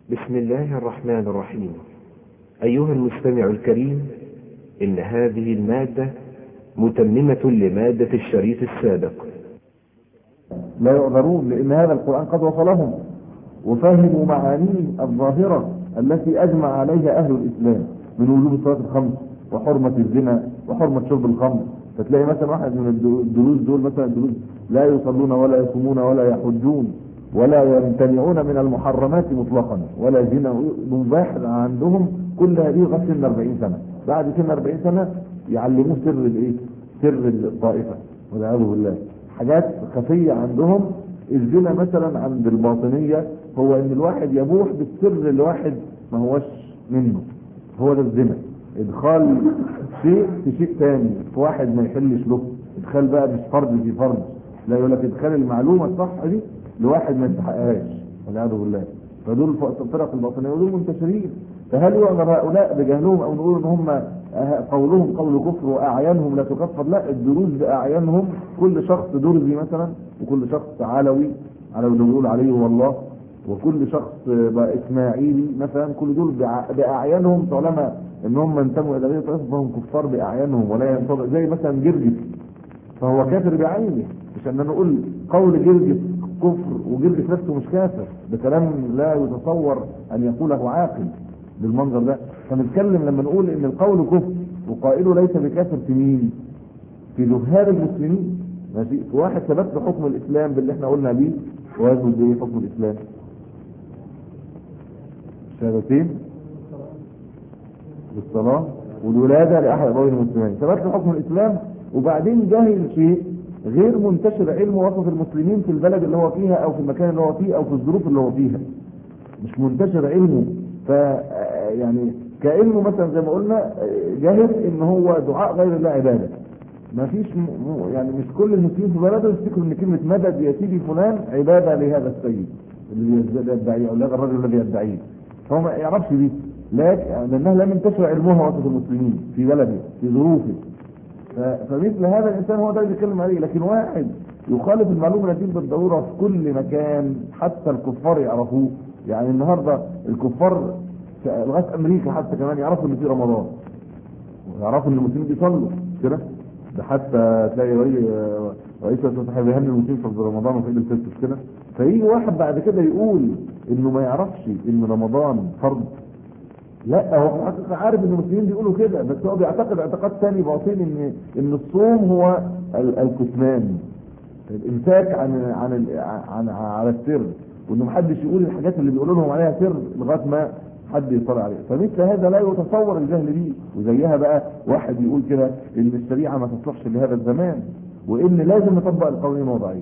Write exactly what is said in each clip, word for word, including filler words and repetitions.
بسم الله الرحمن الرحيم. أيها المستمع الكريم، إن هذه المادة متممة لمادة الشريط السابق. لا يعذرون، لأن هذا القرآن قد وصلهم وفهموا معانيه الظاهرة التي أجمع عليها أهل الإسلام من وجوب الصلاة الخمس وحرمة الزنا وحرمة شرب الخمر. فتلاقي مثلا واحد من الدروز دول مثلا الدروز لا يصلون ولا يصومون ولا يحجون ولا يمتنعون من المحرمات مطلقا ولا زنا، مباح عندهم كل هذه لغاية سن أربعين سنة. بعد سن أربعين سنة يعلموه سر الايه؟ سر الطائفة والعياذ بالله. حاجات خفية عندهم. الزنا مثلا عند الباطنية هو ان الواحد يبوح بالسر الواحد ما هوش منه، هو ده الزنا. ادخال شيء في شيء ثاني في واحد ما يحلش له، ادخال بقى مش فرد في فرد، لا يقول لك ادخال المعلومة الصح دي لواحد ما يستحقهاش والعياذ بالله. فدول الفرق الباطنية ودول منتشرين. فهل يعذر هؤلاء بجهلهم او نقول ان هم قولهم قول كفر واعيانهم لا تكفر؟ لا، الدروز باعيانهم كل شخص درزي مثلا، وكل شخص علوي على ما بنقول عليه والله، وكل شخص اسماعيلي مثلا، كل دول باعيانهم طالما ان هم انتموا الى غير طائفه فهم كفار باعيانهم ولا ينطبق. زي مثلا جرجس فهو كافر بعينه، مش ان انا اقول قول جرجس كفر وجرجس نفسه مش كافر، ده كلام لا يتصور ان يقوله عاقل بالمنظر ده. فنتكلم لما نقول ان القول كفر وقائله ليس بكافر في مين؟ في جهال المسلمين. ماشي، واحد ثبت له حكم الاسلام باللي احنا قلنا بيه، ويثبت بايه حكم الاسلام؟ شهادتين بالصلاه والولاده لاحد ابوين المسلمين، ثبت له حكم الاسلام وبعدين جاهل شيء غير منتشر علمه وسط المسلمين في البلد اللي هو فيها او في المكان اللي هو فيه او في الظروف اللي هو فيها، مش منتشر علمه. ف يعني كأنه مثلا زي ما قلنا جاهل ان هو دعاء غير الله عباده. ما فيش م... يعني مش كل المسلمين في بلده يفتكروا ان كلمه مدد يا سيدي فلان عباده لهذا السيد اللي يدعيه او لهذا الرجل الذي يدعيه، فهو ما يعرفش دي، لكن لانها لم ينتشر علمها وسط المسلمين في بلده في ظروفه. ف... فمثل هذا الانسان هو ده اللي بيتكلم عليه. لكن واحد يخالف المعلومه التي بالضروره في كل مكان حتى الكفار يعرفوه. يعني النهارده الكفار لغايه امريكا حتى كمان يعرفوا ان في رمضان ويعرفوا ان المسلمين بيصلوا كده. ده حتى تلاقي رئيس الوزراء بيهني المسلمين في رمضان وفي عيد الفطر كده. فيجي واحد بعد كده يقول انه ما يعرفش ان رمضان فرض. لا، هو حقيقة عارف ان المسلمين بيقولوا كده، بس هو بيعتقد اعتقاد ثاني باطني ان ان الصوم هو الكتمان، الامساك عن عن عن على السر، وانه محدش يقول الحاجات اللي بيقولوا لهم عليها سر لغايه ما حد يطلع عليه. فمثل هذا لا يتصور الجهل بيه. وزيها بقى واحد يقول كده ان الشريعه ما تصلحش لهذا الزمان وان لازم نطبق القوانين الوضعيه.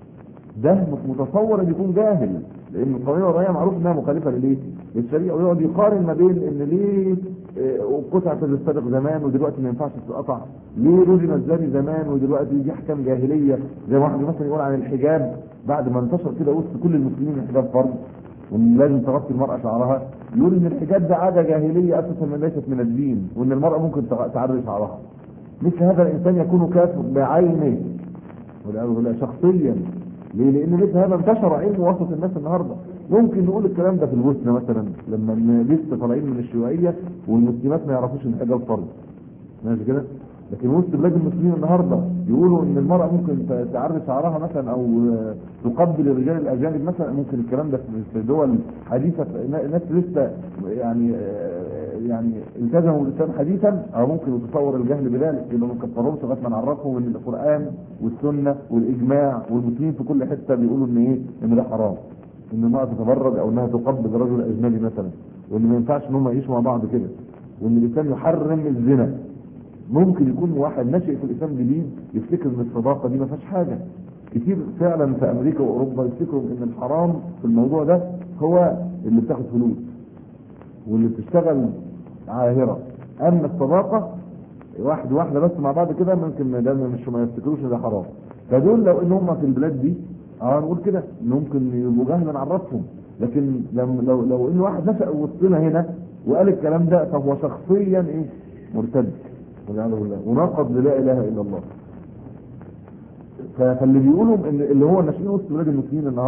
ده مش متصور ان يكون جاهل، لان القوانين الوضعيه معروف انها مخالفه للايه؟ للشريعه. ويقعد يقارن ما بين ان ليه قطعت السابق زمان ودلوقتي ما ينفعش تتقطع، ليه رجم الزاني زمان ودلوقتي دي احكام جاهليه. زي واحد مثلا يقول عن الحجاب بعد ما انتشر كده وسط كل المسلمين الحجاب فرض وان لازم تغطي المراه شعرها، يقول ان الحجاب ده عاده جاهليه اساسا ما ليست من الدين، وان المراه ممكن تعري شعرها. مثل هذا الانسان يكون كافر بعينه والعياذ بالله شخصيا. ليه؟ لان مثل هذا انتشر علم وسط الناس النهارده. ممكن نقول الكلام ده في البوسنه مثلا لما لسه طالعين من الشيوعيه والمسلمات ما يعرفوش ان الحجاب فرض، ماشي كده. لكن وسط بلاد المسلمين النهارده يقولوا ان المراه ممكن تعري شعرها مثلا او تقبل الرجال الاجانب مثلا. ممكن الكلام ده في دول حديثه الناس لسه يعني يعني التزموا بالاسلام حديثا، او ممكن يتصور الجهل بذلك يبقى ما كفروش لغايه ما نعرفهم ان القران والسنه والاجماع والمسلمين في كل حته بيقولوا ان ايه؟ ان ده حرام، ان المراه تتبرج او انها تقبل رجل اجنبي مثلا، وان ما ينفعش ان هم يعيشوا مع بعض كده، وان الاسلام يحرم الزنا. ممكن يكون واحد ناشئ في الاسلام جديد يفتكر ان الصداقه دي ما فيهاش حاجه. كتير فعلا في امريكا واوروبا يفتكروا ان الحرام في الموضوع ده هو اللي بتاخد فلوس واللي بتشتغل عاهره، اما الصداقه واحد واحده بس مع بعض كده ممكن ده مش ما يفتكروش ان ده حرام. فدول لو ان هم في البلاد دي اه نقول كده ممكن يبقوا جهلا نعرفهم. لكن لو لو ان واحد نشأ وسطنا هنا وقال الكلام ده فهو شخصيا ايه؟ مرتد والعياذ بالله ونقض لا اله الا الله. فاللي بيقولوا ان اللي هو الناشئين وسط بلاد المسلمين النهارده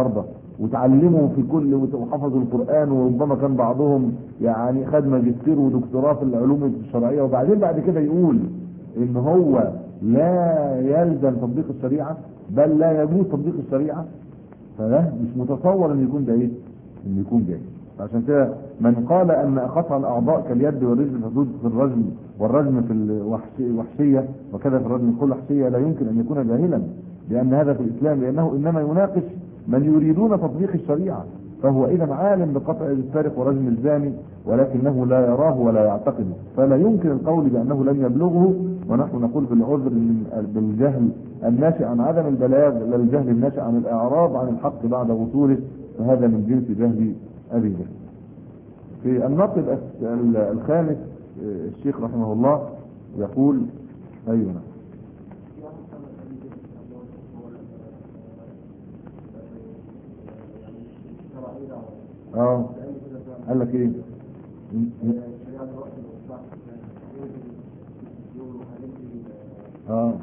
وتعلموا في كل وحفظوا القرآن، وربما كان بعضهم يعني خد ماجستير ودكتوراه في العلوم الشرعية، وبعدين بعد كده يقول ان هو لا يلزم تطبيق الشريعة بل لا يجوز تطبيق الشريعة، فده مش متصور ان يكون ده ايه؟ ان يكون جاي. عشان كده من قال ان قطع الاعضاء كاليد والرجل حدود في الرجم والرجم في الوحشية وكذا في الرجم كل وحشية لا يمكن ان يكون جاهلا لان هذا في الاسلام، لانه انما يناقش من يريدون تطبيق الشريعة، فهو اذا عالم بقطع السارق ورجم الزاني ولكنه لا يراه ولا يعتقده، فلا يمكن القول بانه لم يبلغه. ونحن نقول بالعذر بالجهل الناشئ عن عدم البلاغ لا الجهل الناشئ عن الاعراض عن الحق بعد وصوله، فهذا من جنس جهل ابي جهل. في النقد الخامس الشيخ رحمه الله يقول ايوه اه قال لك ايه؟ اه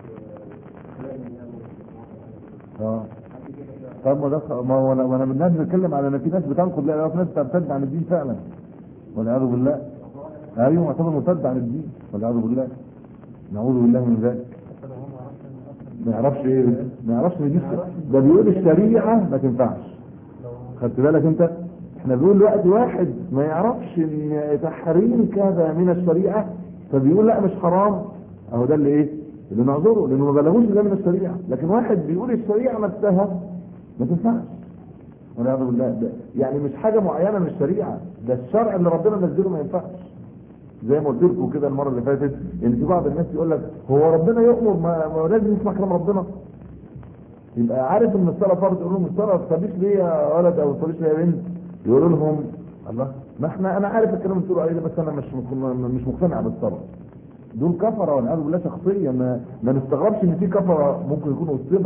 اه طب ما ده ما هو انا انا الناس بتكلم على ان في ناس بتنقض، لا في ناس بترتد عن الدين فعلا والعياذ بالله. ايوه معتبر مرتد عن الدين والعياذ بالله، نعوذ بالله من ذلك. ما يعرفش ايه؟ ما يعرفش ان دي ده بيقول الشريعه ما تنفعش. خدت بالك انت؟ احنا بنقول دلوقتي واحد ما يعرفش ان تحريم كذا من الشريعه فبيقول لا مش حرام، اهو ده اللي ايه؟ اللي نعذره لانه ما بلغوش ده من الشريعه. لكن واحد بيقول الشريعه نفسها ما تنفعش والعياذ بالله، ده يعني مش حاجه معينه من الشريعه، ده الشرع اللي ربنا نزله ما ينفعش. زي ما قلت لكم كده المره اللي فاتت ان في بعض الناس يقول لك هو ربنا يأمر ما, ما لازم نسمع كلام ربنا، يبقى عارف ان الصلاه فرض يقول لهم الصلاه ما تصليش ليه يا ولد او ما تصليش ليه يا بنت، يقولوا لهم الله ما احنا انا عارف الكلام اللي بتقولوا عليه ده بس انا مش مش مقتنع بالصلاه. دول كفره والعياذ بالله شخصيه، ما, ما نستغربش ان في كفره ممكن يكونوا وسطنا.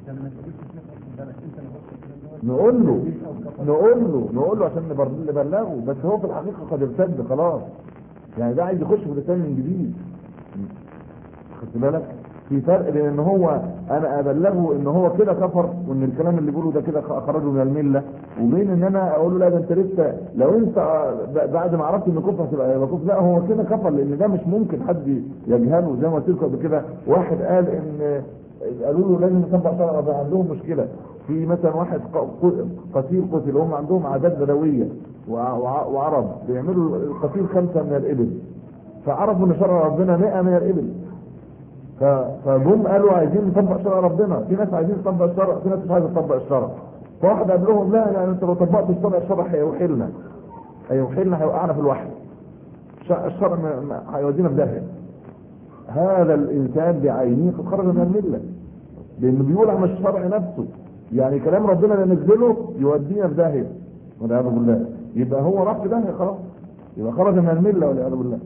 نقول له نقول له نقول له عشان نبلغه، بس هو في الحقيقه قد ارتد خلاص، يعني ده عايز يخش في الاسلام من جديد. خدت بالك؟ في فرق بين ان هو انا ابلغه ان هو كده كفر وان الكلام اللي بيقوله ده كده اخرجه من المله، وبين ان انا اقول له لا ده انت لسه لو انت بعد ما عرفت ان كفر هتبقى يبقى كفر، لا هو كده كفر لان ده مش ممكن حد يجهله. زي ما قلت لكم قبل كده واحد قال ان قالوا له لازم نطبق شرع ربنا، عندهم مشكله في مثلا واحد قتيل قتل، هم عندهم عادات بدويه وعرب بيعملوا القتيل خمسه من الابل، فعرفوا ان شرع ربنا مئة من الابل، فجم قالوا عايزين نطبق شرع ربنا، في ناس عايزين نطبق الشرع في ناس مش عايزه تطبق الشرع، فواحد قال لهم لا لا انت لو طبقت الشرع الشرع هيوحلنا هيوحلنا هيوقعنا في الوحل، الشرع هيودينا في داهيه. هذا الانسان بعينه قد خرج من المله لانه بيقول عن الشرع نفسه، يعني كلام ربنا اللي نزله يودينا في داهيه والعياذ بالله، يبقى هو راح في داهيه خلاص، يبقى خرج من المله والعياذ بالله.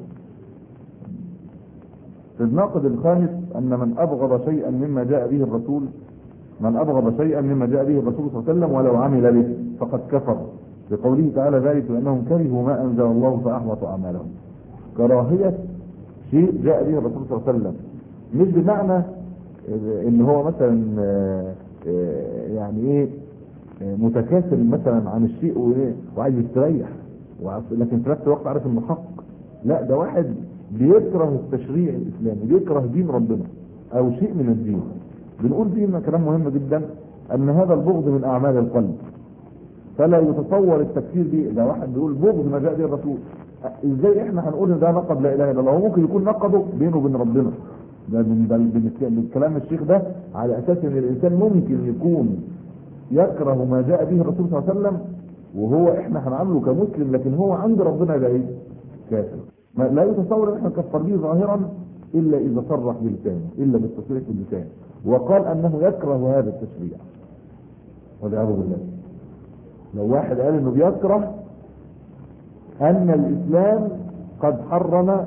الناقد الخامس ان من ابغض شيئا مما جاء به الرسول من ابغض شيئا مما جاء به الرسول صلى الله عليه وسلم ولو عمل به فقد كفر، لقوله تعالى ذلك بانهم كرهوا ما انزل الله فاحبط اعمالهم. كراهيه شيء جاء به الرسول صلى الله عليه وسلم مش بمعنى ان هو مثلا يعني ايه متكاسل مثلا عن الشيء وعايز يستريح، لكن في نفس الوقت عارف انه حق، لا ده واحد بيكره التشريع الاسلامي، بيكره دين ربنا او شيء من الدين. بنقول فيه كلام مهم جدا ان هذا البغض من اعمال القلب، فلا يتصور التكفير به. ده واحد بيقول بغض ما جاء به الرسول، ازاي احنا هنقول ان ده نقض لا اله الا الله؟ ممكن يكون نقضه بينه وبين ربنا، ده من كلام الشيخ ده على اساس ان الانسان ممكن يكون يكره ما جاء به الرسول صلى الله عليه وسلم وهو احنا هنعامله كمسلم، لكن هو عند ربنا ده ايه؟ كافر. ما لا يتصور ان احنا نكفر به ظاهرا الا اذا صرح بلسانه، الا بالتصريح باللسان وقال انه يكره هذا التشريع والعياذ بالله. لو واحد قال انه بيكره ان الاسلام قد حرم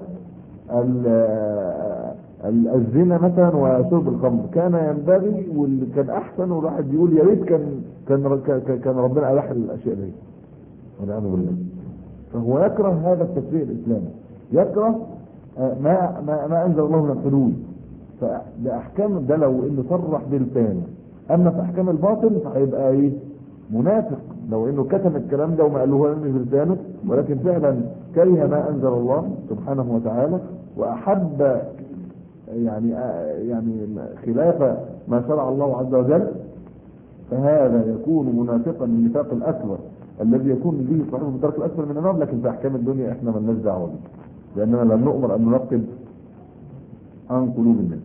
الزنا مثلا وشرب الخمر، كان ينبغي واللي كان احسن والواحد بيقول يا ريت كان كان كان ربنا اباح الاشياء دي والعياذ بالله. فهو يكره هذا التشريع الاسلامي، يكره ما ما, ما انزل الله من الحدود. فاحكام ده لو انه صرح بلسانه، اما في احكام الباطل فهيبقى ايه؟ منافق لو انه كتم الكلام ده وما قالوه في لسانه، ولكن فعلا كره ما انزل الله سبحانه وتعالى وأحب يعني يعني خلاف ما شرع الله عز وجل، فهذا يكون منافقا من النفاق الأكبر الذي يكون به صاحبه في الدرك الأكبر من النار. لكن في أحكام الدنيا احنا ما لناش دعوه به، لأننا لم نؤمر أن ننقب عن قلوب الناس.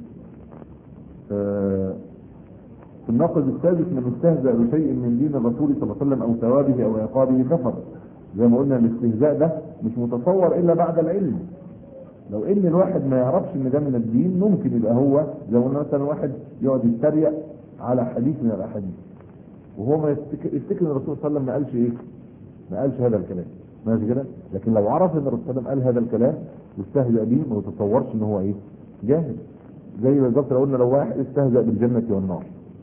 في النقد السادس: من استهزأ بشيء من دين الرسول صلى الله عليه وسلم أو ثوابه أو عقابه كفر. زي ما قلنا الاستهزاء ده مش متصور إلا بعد العلم. لو ان الواحد ما يعرفش ان ده من الدين ممكن يبقى هو زي ما قلنا مثلا واحد يقعد يتريق على حديث من الاحاديث وهو ما يفتكر يفتكر ان الرسول صلى الله عليه وسلم ما قالش ايه؟ ما قالش هذا الكلام، ماشي كده؟ لكن لو عرف ان الرسول صلى الله عليه وسلم قال هذا الكلام واستهزأ به ما يتصورش ان هو ايه؟ جاهل. زي بالظبط لو قلنا لو واحد استهزأ بالجنة والنار،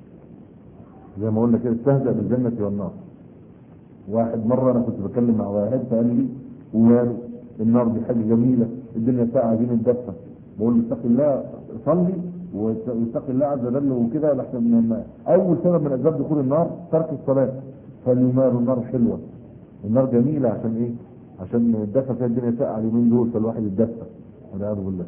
زي ما قلنا كده استهزأ بالجنة والنار. واحد مرة انا كنت بتكلم مع واحد فقال لي وقال النار دي حاجة جميلة، الدنيا ساعة عايزين ندفى. بقول له اتق الله صلي واتق الله عز وجل وكده، لحسن من اول سبب من اسباب دخول النار ترك الصلاة. فالمال النار حلوة، النار جميلة عشان ايه؟ عشان الدفى فيها الدنيا ساعة اليومين دول فالواحد يتدفى. والعياذ بالله.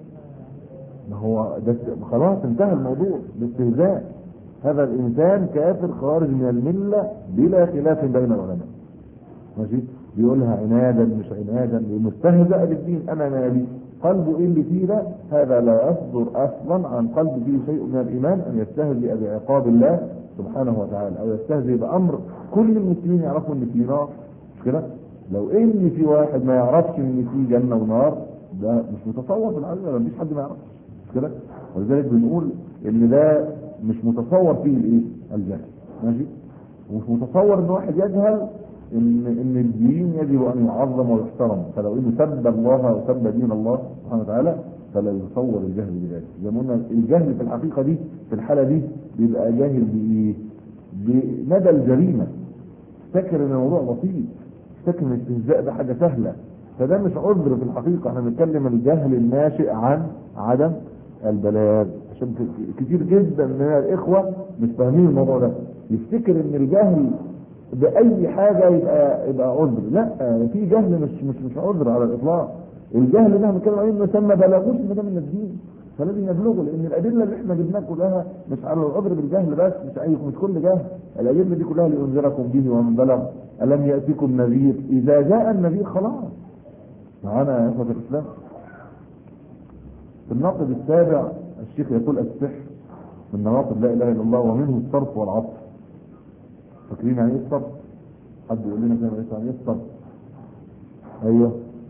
ما هو ده خلاص انتهى الموضوع باستهزاء. هذا الانسان كافر خارج من الملة بلا خلاف بين العلماء. ماشي؟ بيقولها عنادا مش عنادا، مستهزأ بالدين. انا مالي قلبه ايه اللي فيه ده؟ هذا لا يصدر اصلا عن قلب فيه شيء من الايمان ان يستهزئ بعقاب الله سبحانه وتعالى او يستهزئ بامر كل المسلمين يعرفوا ان في نار. مش كده؟ لو ان في واحد ما يعرفش ان في جنه ونار ده مش متصور في العالم، ولا مفيش حد ما يعرفش. مش كده؟ ولذلك بنقول ان ده مش متصور فيه الايه؟ الجهل. ماشي؟ ومش متصور ان واحد يجهل ان ان الدين يجب ان يعظم ويحترم. فلو انه سب الله او سب دين الله سبحانه وتعالى فلا يتصور الجهل بذلك. زي ما قلنا الجهل في الحقيقه دي في الحاله دي بيبقى جاهل بايه؟ بمدى الجريمه. فاكر ان الموضوع بسيط، فاكر ان الاستهزاء ده حاجه سهله، فده مش عذر في الحقيقه. احنا بنتكلم الجهل الناشئ عن عدم البلاغ. عشان كتير جدا من الاخوه مش فاهمين الموضوع ده، يفتكر ان الجهل باي حاجه يبقى يبقى عذر. لا، في جهل مش مش مش عذر على الاطلاق. الجهل ده بنتكلم عليه انه ما بلغوش ان ده من الدين، فلازم يبلغوا. لان الادله اللي احنا جبناها كلها مش على العذر بالجهل بس، مش اي مش كل جهل. الادله دي كلها لانذركم به ومن بلغ الم ياتكم نذير. اذا جاء النذير خلاص. معانا يا اخوه الاسلام. في الناقض السابع الشيخ يقول السحر من نواقض لا اله الا الله ومنه الصرف والعطف. فاكرين يعني ايه الصرف؟ حد يقول لنا كده يعني ايه الصرف؟ ايوه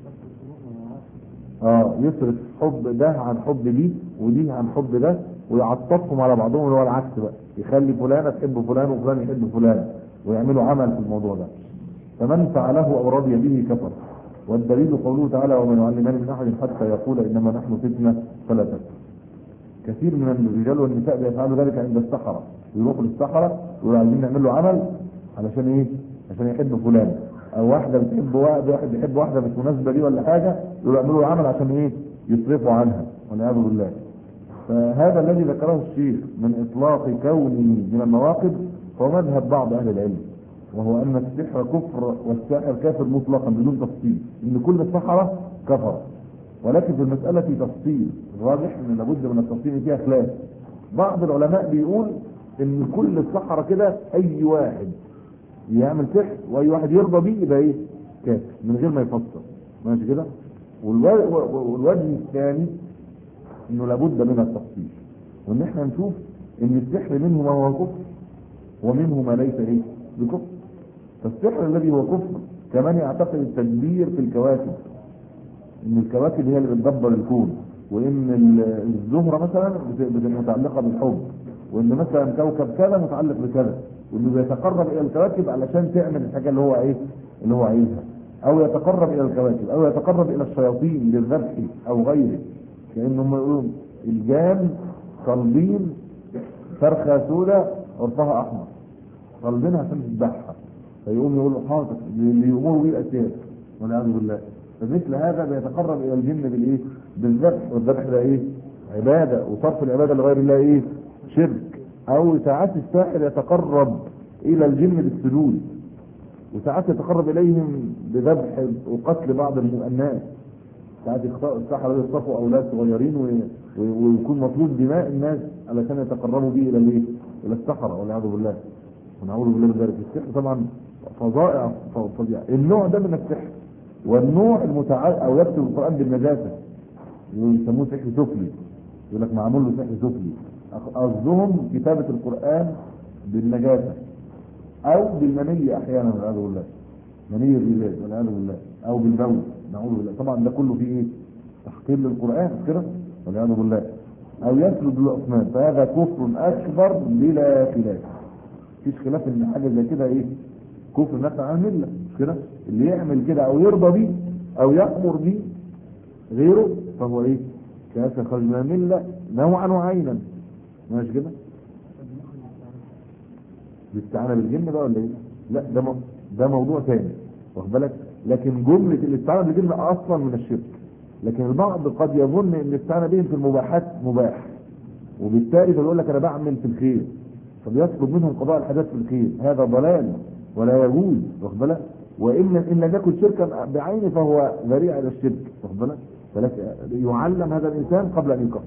اه يصرف حب ده عن حب دي ودي عن حب ده ويعطفهم على بعضهم، اللي هو العكس بقى، يخلي فلانه تحب فلان وفلان يحب فلان ويعملوا عمل في الموضوع ده. فمن فعله او رضي به كفر. والدليل قوله تعالى ومن يعلمان من احد حتى يقول انما نحن فتنه فلا تكفر. كثير من الرجال والنساء بيفعلوا ذلك عند السحرة، يروحوا للسحرة ويقولوا عايزين نعمل له عمل علشان ايه؟ عشان يحب فلان. او واحده بتحب واحد واحد بيحب واحده مش مناسبه ليه ولا حاجه يقولوا يعملوا له عمل عشان ايه؟ يصرفوا عنها والعياذ بالله. فهذا الذي ذكره الشيخ من اطلاق كونه من النواقض هو مذهب بعض اهل العلم، وهو ان السحر كفر والساحر كافر مطلقا بدون تفصيل، ان كل السحره كفر. ولكن في المسألة في تفصيل، الراجح ان لابد من التفصيل فيها خلاف. بعض العلماء بيقول ان كل السحرة كده اي واحد يعمل سحر واي واحد يرضى بيه يبقى ايه؟ كافر من غير ما يفسر. ماشي كده؟ والوجه الثاني انه لابد من التفصيل، وان احنا نشوف ان السحر منه ما هو كفر ومنه ما ليس ايه؟ بكفر. فالسحر الذي هو كفر كمان يعتقد التدبير في الكواكب، ان الكواكب هي اللي بتدبر الكون، وان الزهره مثلا متعلقه بالحب، وان مثلا كوكب كذا متعلق بكذا، وانه بيتقرب الى الكواكب علشان تعمل الحاجه اللي هو ايه؟ اللي هو عايزها، او يتقرب الى الكواكب او يتقرب الى الشياطين للذبح او غيره. كانهم يقولوا الجان صلبين فرخه سوداء عرفها احمر، صلبينها عشان تذبحها، فيقوم يقولوا حاضر ليأمروا به الاسياد والعياذ بالله. فمثل هذا بيتقرب الى الجن بالايه؟ بالذبح، والذبح ده ايه؟ عباده، وصرف العباده لغير الله ايه؟ شرك. او ساعات الساحر يتقرب الى الجن بالسجود، وساعات يتقرب اليهم بذبح وقتل بعض الناس. ساعات السحرة يخطفوا اولاد صغيرين ويكون مطلوب دماء الناس علشان يتقربوا به الى الايه؟ الى السحرة والعياذ بالله، ونعوذ بالله من ذلك. السحر طبعا فظائع فظيع. النوع ده من السحر والنوع المتعال او يكتب القرآن بالنجاسة ويسموه سحر سفلي، يقول لك معمول له سحر سفلي. قصدهم كتابة القرآن بالنجاسة او بالمني احيانا والعياذ بالله، مني الرجال والعياذ بالله، او بالبول نعوذ بالله. طبعا ده كله فيه ايه؟ تحقير للقرآن كده والعياذ بالله، او يسجد للاصنام، فهذا كفر اكبر بلا خلاف. مفيش خلاف ان حاجه زي كده ايه؟ كفر نفع عن المله، مش كده؟ اللي يعمل كده او يرضى بيه او يأمر بيه غيره فهو ايه؟ كأس خرج من المله نوعا وعينا، ماشي كده؟ الاستعانه بالجن بقى ولا ايه؟ لا ده م... ده موضوع ثاني واخد بالك. لكن جمله الاستعانه بالجن اصلا من الشرك، لكن البعض قد يظن ان الاستعانه بهم في المباحات مباح، وبالتالي فيقول لك انا بعمل في الخير فبيطلب منهم قضاء الحاجات في الخير. هذا ضلال ولا يجوز واخد بالك. وان ان لم يكن شركا بعينه فهو ذريعه الى الشرك واخد بالك. فلك يعلم هذا الانسان قبل ان يكفر.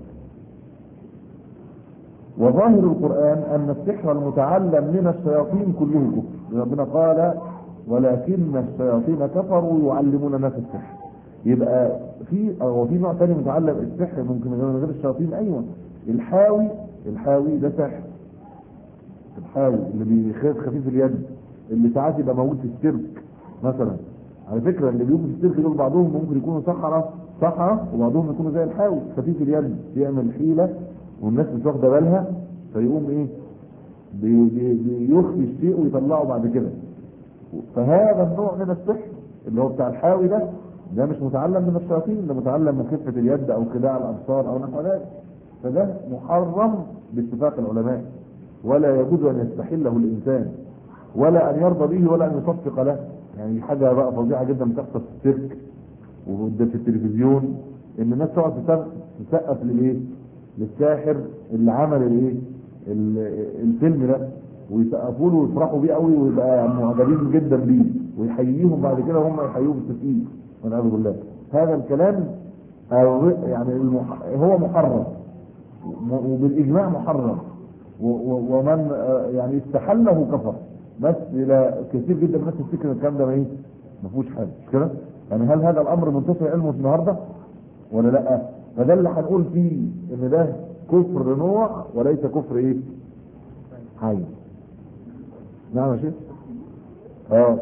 وظاهر القرآن أن السحر المتعلم من الشياطين كله كفر. ربنا قال ولكن الشياطين كفروا يعلمون الناس السحر. يبقى في أو في نوع ثاني متعلم السحر ممكن من غير الشياطين. أيوة الحاوي، الحاوي ده سحر. الحاوي اللي بيخاف خفيف اليد اللي ساعات يبقى موجود في السيرك مثلا. على فكرة اللي بيجوا في السيرك دول بعضهم ممكن يكونوا سحرة سحرة وبعضهم يكونوا زي الحاوي خفيف اليد، يعمل حيلة والناس مش واخده بالها فيقوم ايه؟ بي بي بيخفي الشيء ويطلعه بعد كده. فهذا النوع من السحر اللي هو بتاع الحاوي ده ده مش متعلم من الشياطين، ده متعلم من خفه اليد او خداع الابصار او نحو ذلك. فده محرم باتفاق العلماء، ولا يجوز ان يستحله الانسان ولا ان يرضى به ولا ان يصفق له. يعني حاجه بقى فظيعه جدا بتحصل في السيرك وده في التلفزيون، ان الناس تقعد تسقف للايه؟ للساحر اللي عمل الايه؟ الفيلم ده، ويسقفوا له ويفرحوا بيه قوي ويبقى معجبين جدا بيه ويحييهم بعد كده وهم يحيوه بالتسقيف والعياذ بالله. هذا الكلام يعني المح... هو محرم وبالاجماع محرم، ومن يعني استحله كفر. بس الى كثير جدا من الناس تفتكر الكلام ده ما ايه؟ ما فيهوش حاجه مش كده؟ يعني هل هذا الامر منتشر علمه النهارده ولا لا؟ فده اللي هنقول فيه ان ده كفر نوع وليس كفر ايه؟ حي. نعم يا شيخ. اه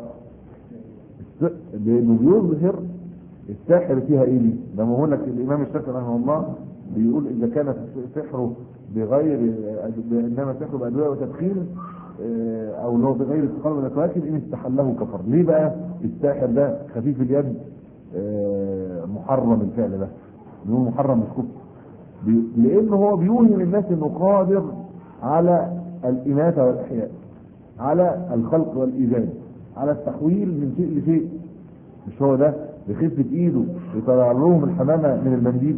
لانه بيظهر الساحر فيها ايه دي؟ ده ما هو لك الامام الشافعي رحمه الله بيقول اذا كان سحره بغير انما سحره بادويه وتدخين او لو بغير استقامه من الكواكب ان استحله كفر. ليه بقى الساحر ده خفيف اليد محرم الفعل ده؟ انه محرم مش كفر، لانه هو بيوهم الناس انه قادر على الاماته والاحياء، على الخلق والايجاد، على التحويل من شيء لشيء. مش هو ده بخفه ايده يطلع لهم الحمامه من المنديل،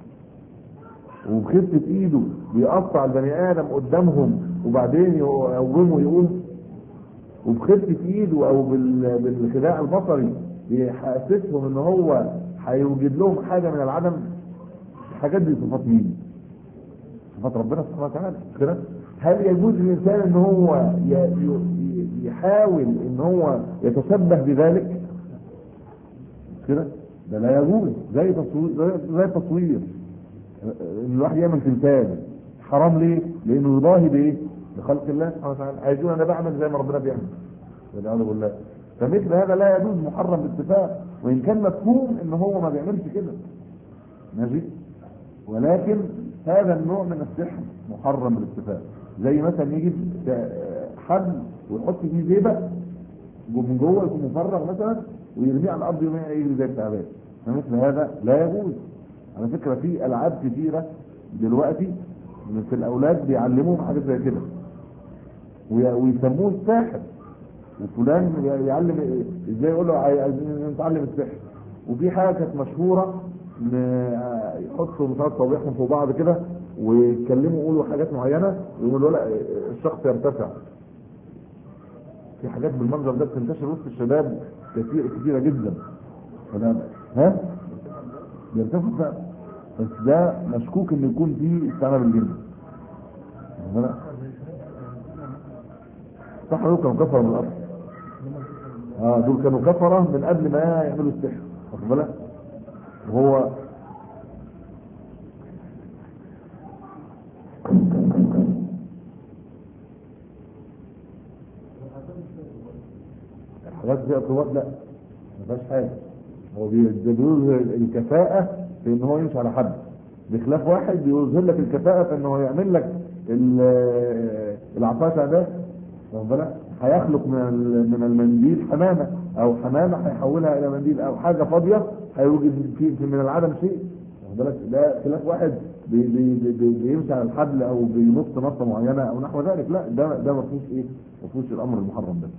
وبخفه ايده بيقطع البني ادم قدامهم وبعدين يقومه ويقوم، وبخفه ايده او بالخداع البصري بيحسسهم ان هو هيوجد لهم حاجه من العدم. الحاجات دي صفات مين؟ صفات ربنا سبحانه وتعالى كده. هل يجوز للانسان ان هو يحاول ان هو يتشبه بذلك كده؟ ده لا يجوز. زي تصوير زي تصوير ان الواحد يعمل تمثال حرام. ليه؟ لانه يضاهي بايه؟ بخلق الله سبحانه وتعالى. عايزين انا بعمل زي ما ربنا بيعمل والعياذ بالله. فمثل هذا لا يجوز محرم باتفاق، وان كان مفهوم ان هو ما بيعملش كده ماشي، ولكن هذا النوع من السحر محرم بالاتفاق. زي مثلا يجيب حبل ويحط فيه زيبه من جوه يكون مفرغ مثلا ويرميه على الارض يومين يجري زي التعبان، فمثل هذا لا يجوز. على فكره في العاب كثيره دلوقتي في الاولاد بيعلموهم حاجات زي كده ويسموه الساحر، وفلان يعلم ازاي، يقول له عايزين نتعلم السحر. وفي حاجه كانت مشهوره يحطوا مش صوابعهم فوق بعض كده ويتكلموا يقولوا حاجات معينه ويقولوا لا الشخص يرتفع. في حاجات بالمنظر ده بتنتشر وسط الشباب كثير كثيره جدا. فده ها بيرتفع فعلا، بس ده مشكوك ان يكون فيه استعانه بالجن. صح، دول كانوا كفره من الاصل. اه دول كانوا كفره من قبل ما يعملوا السحر، واخد بالك؟ وهو الحاجات دي ارتباط لا ما فيهاش حاجه، هو بيظهر الكفاءه في ان هو يمشي على حد، بخلاف واحد بيظهر لك الكفاءه في ان هو يعمل لك العصايه ده، واخد بالك؟ هيخلق من من المنديل حمامه، او حمامه هيحولها الى منديل، او حاجه فاضيه هيوجد في من العدم شيء، واخد بالك؟ ده خلاف واحد بي بي بي بيمشي على الحبل او بينط نطه معينه او نحو ذلك. لا ده ده ما فيهوش ايه، ما فيهوش الامر المحرم ده.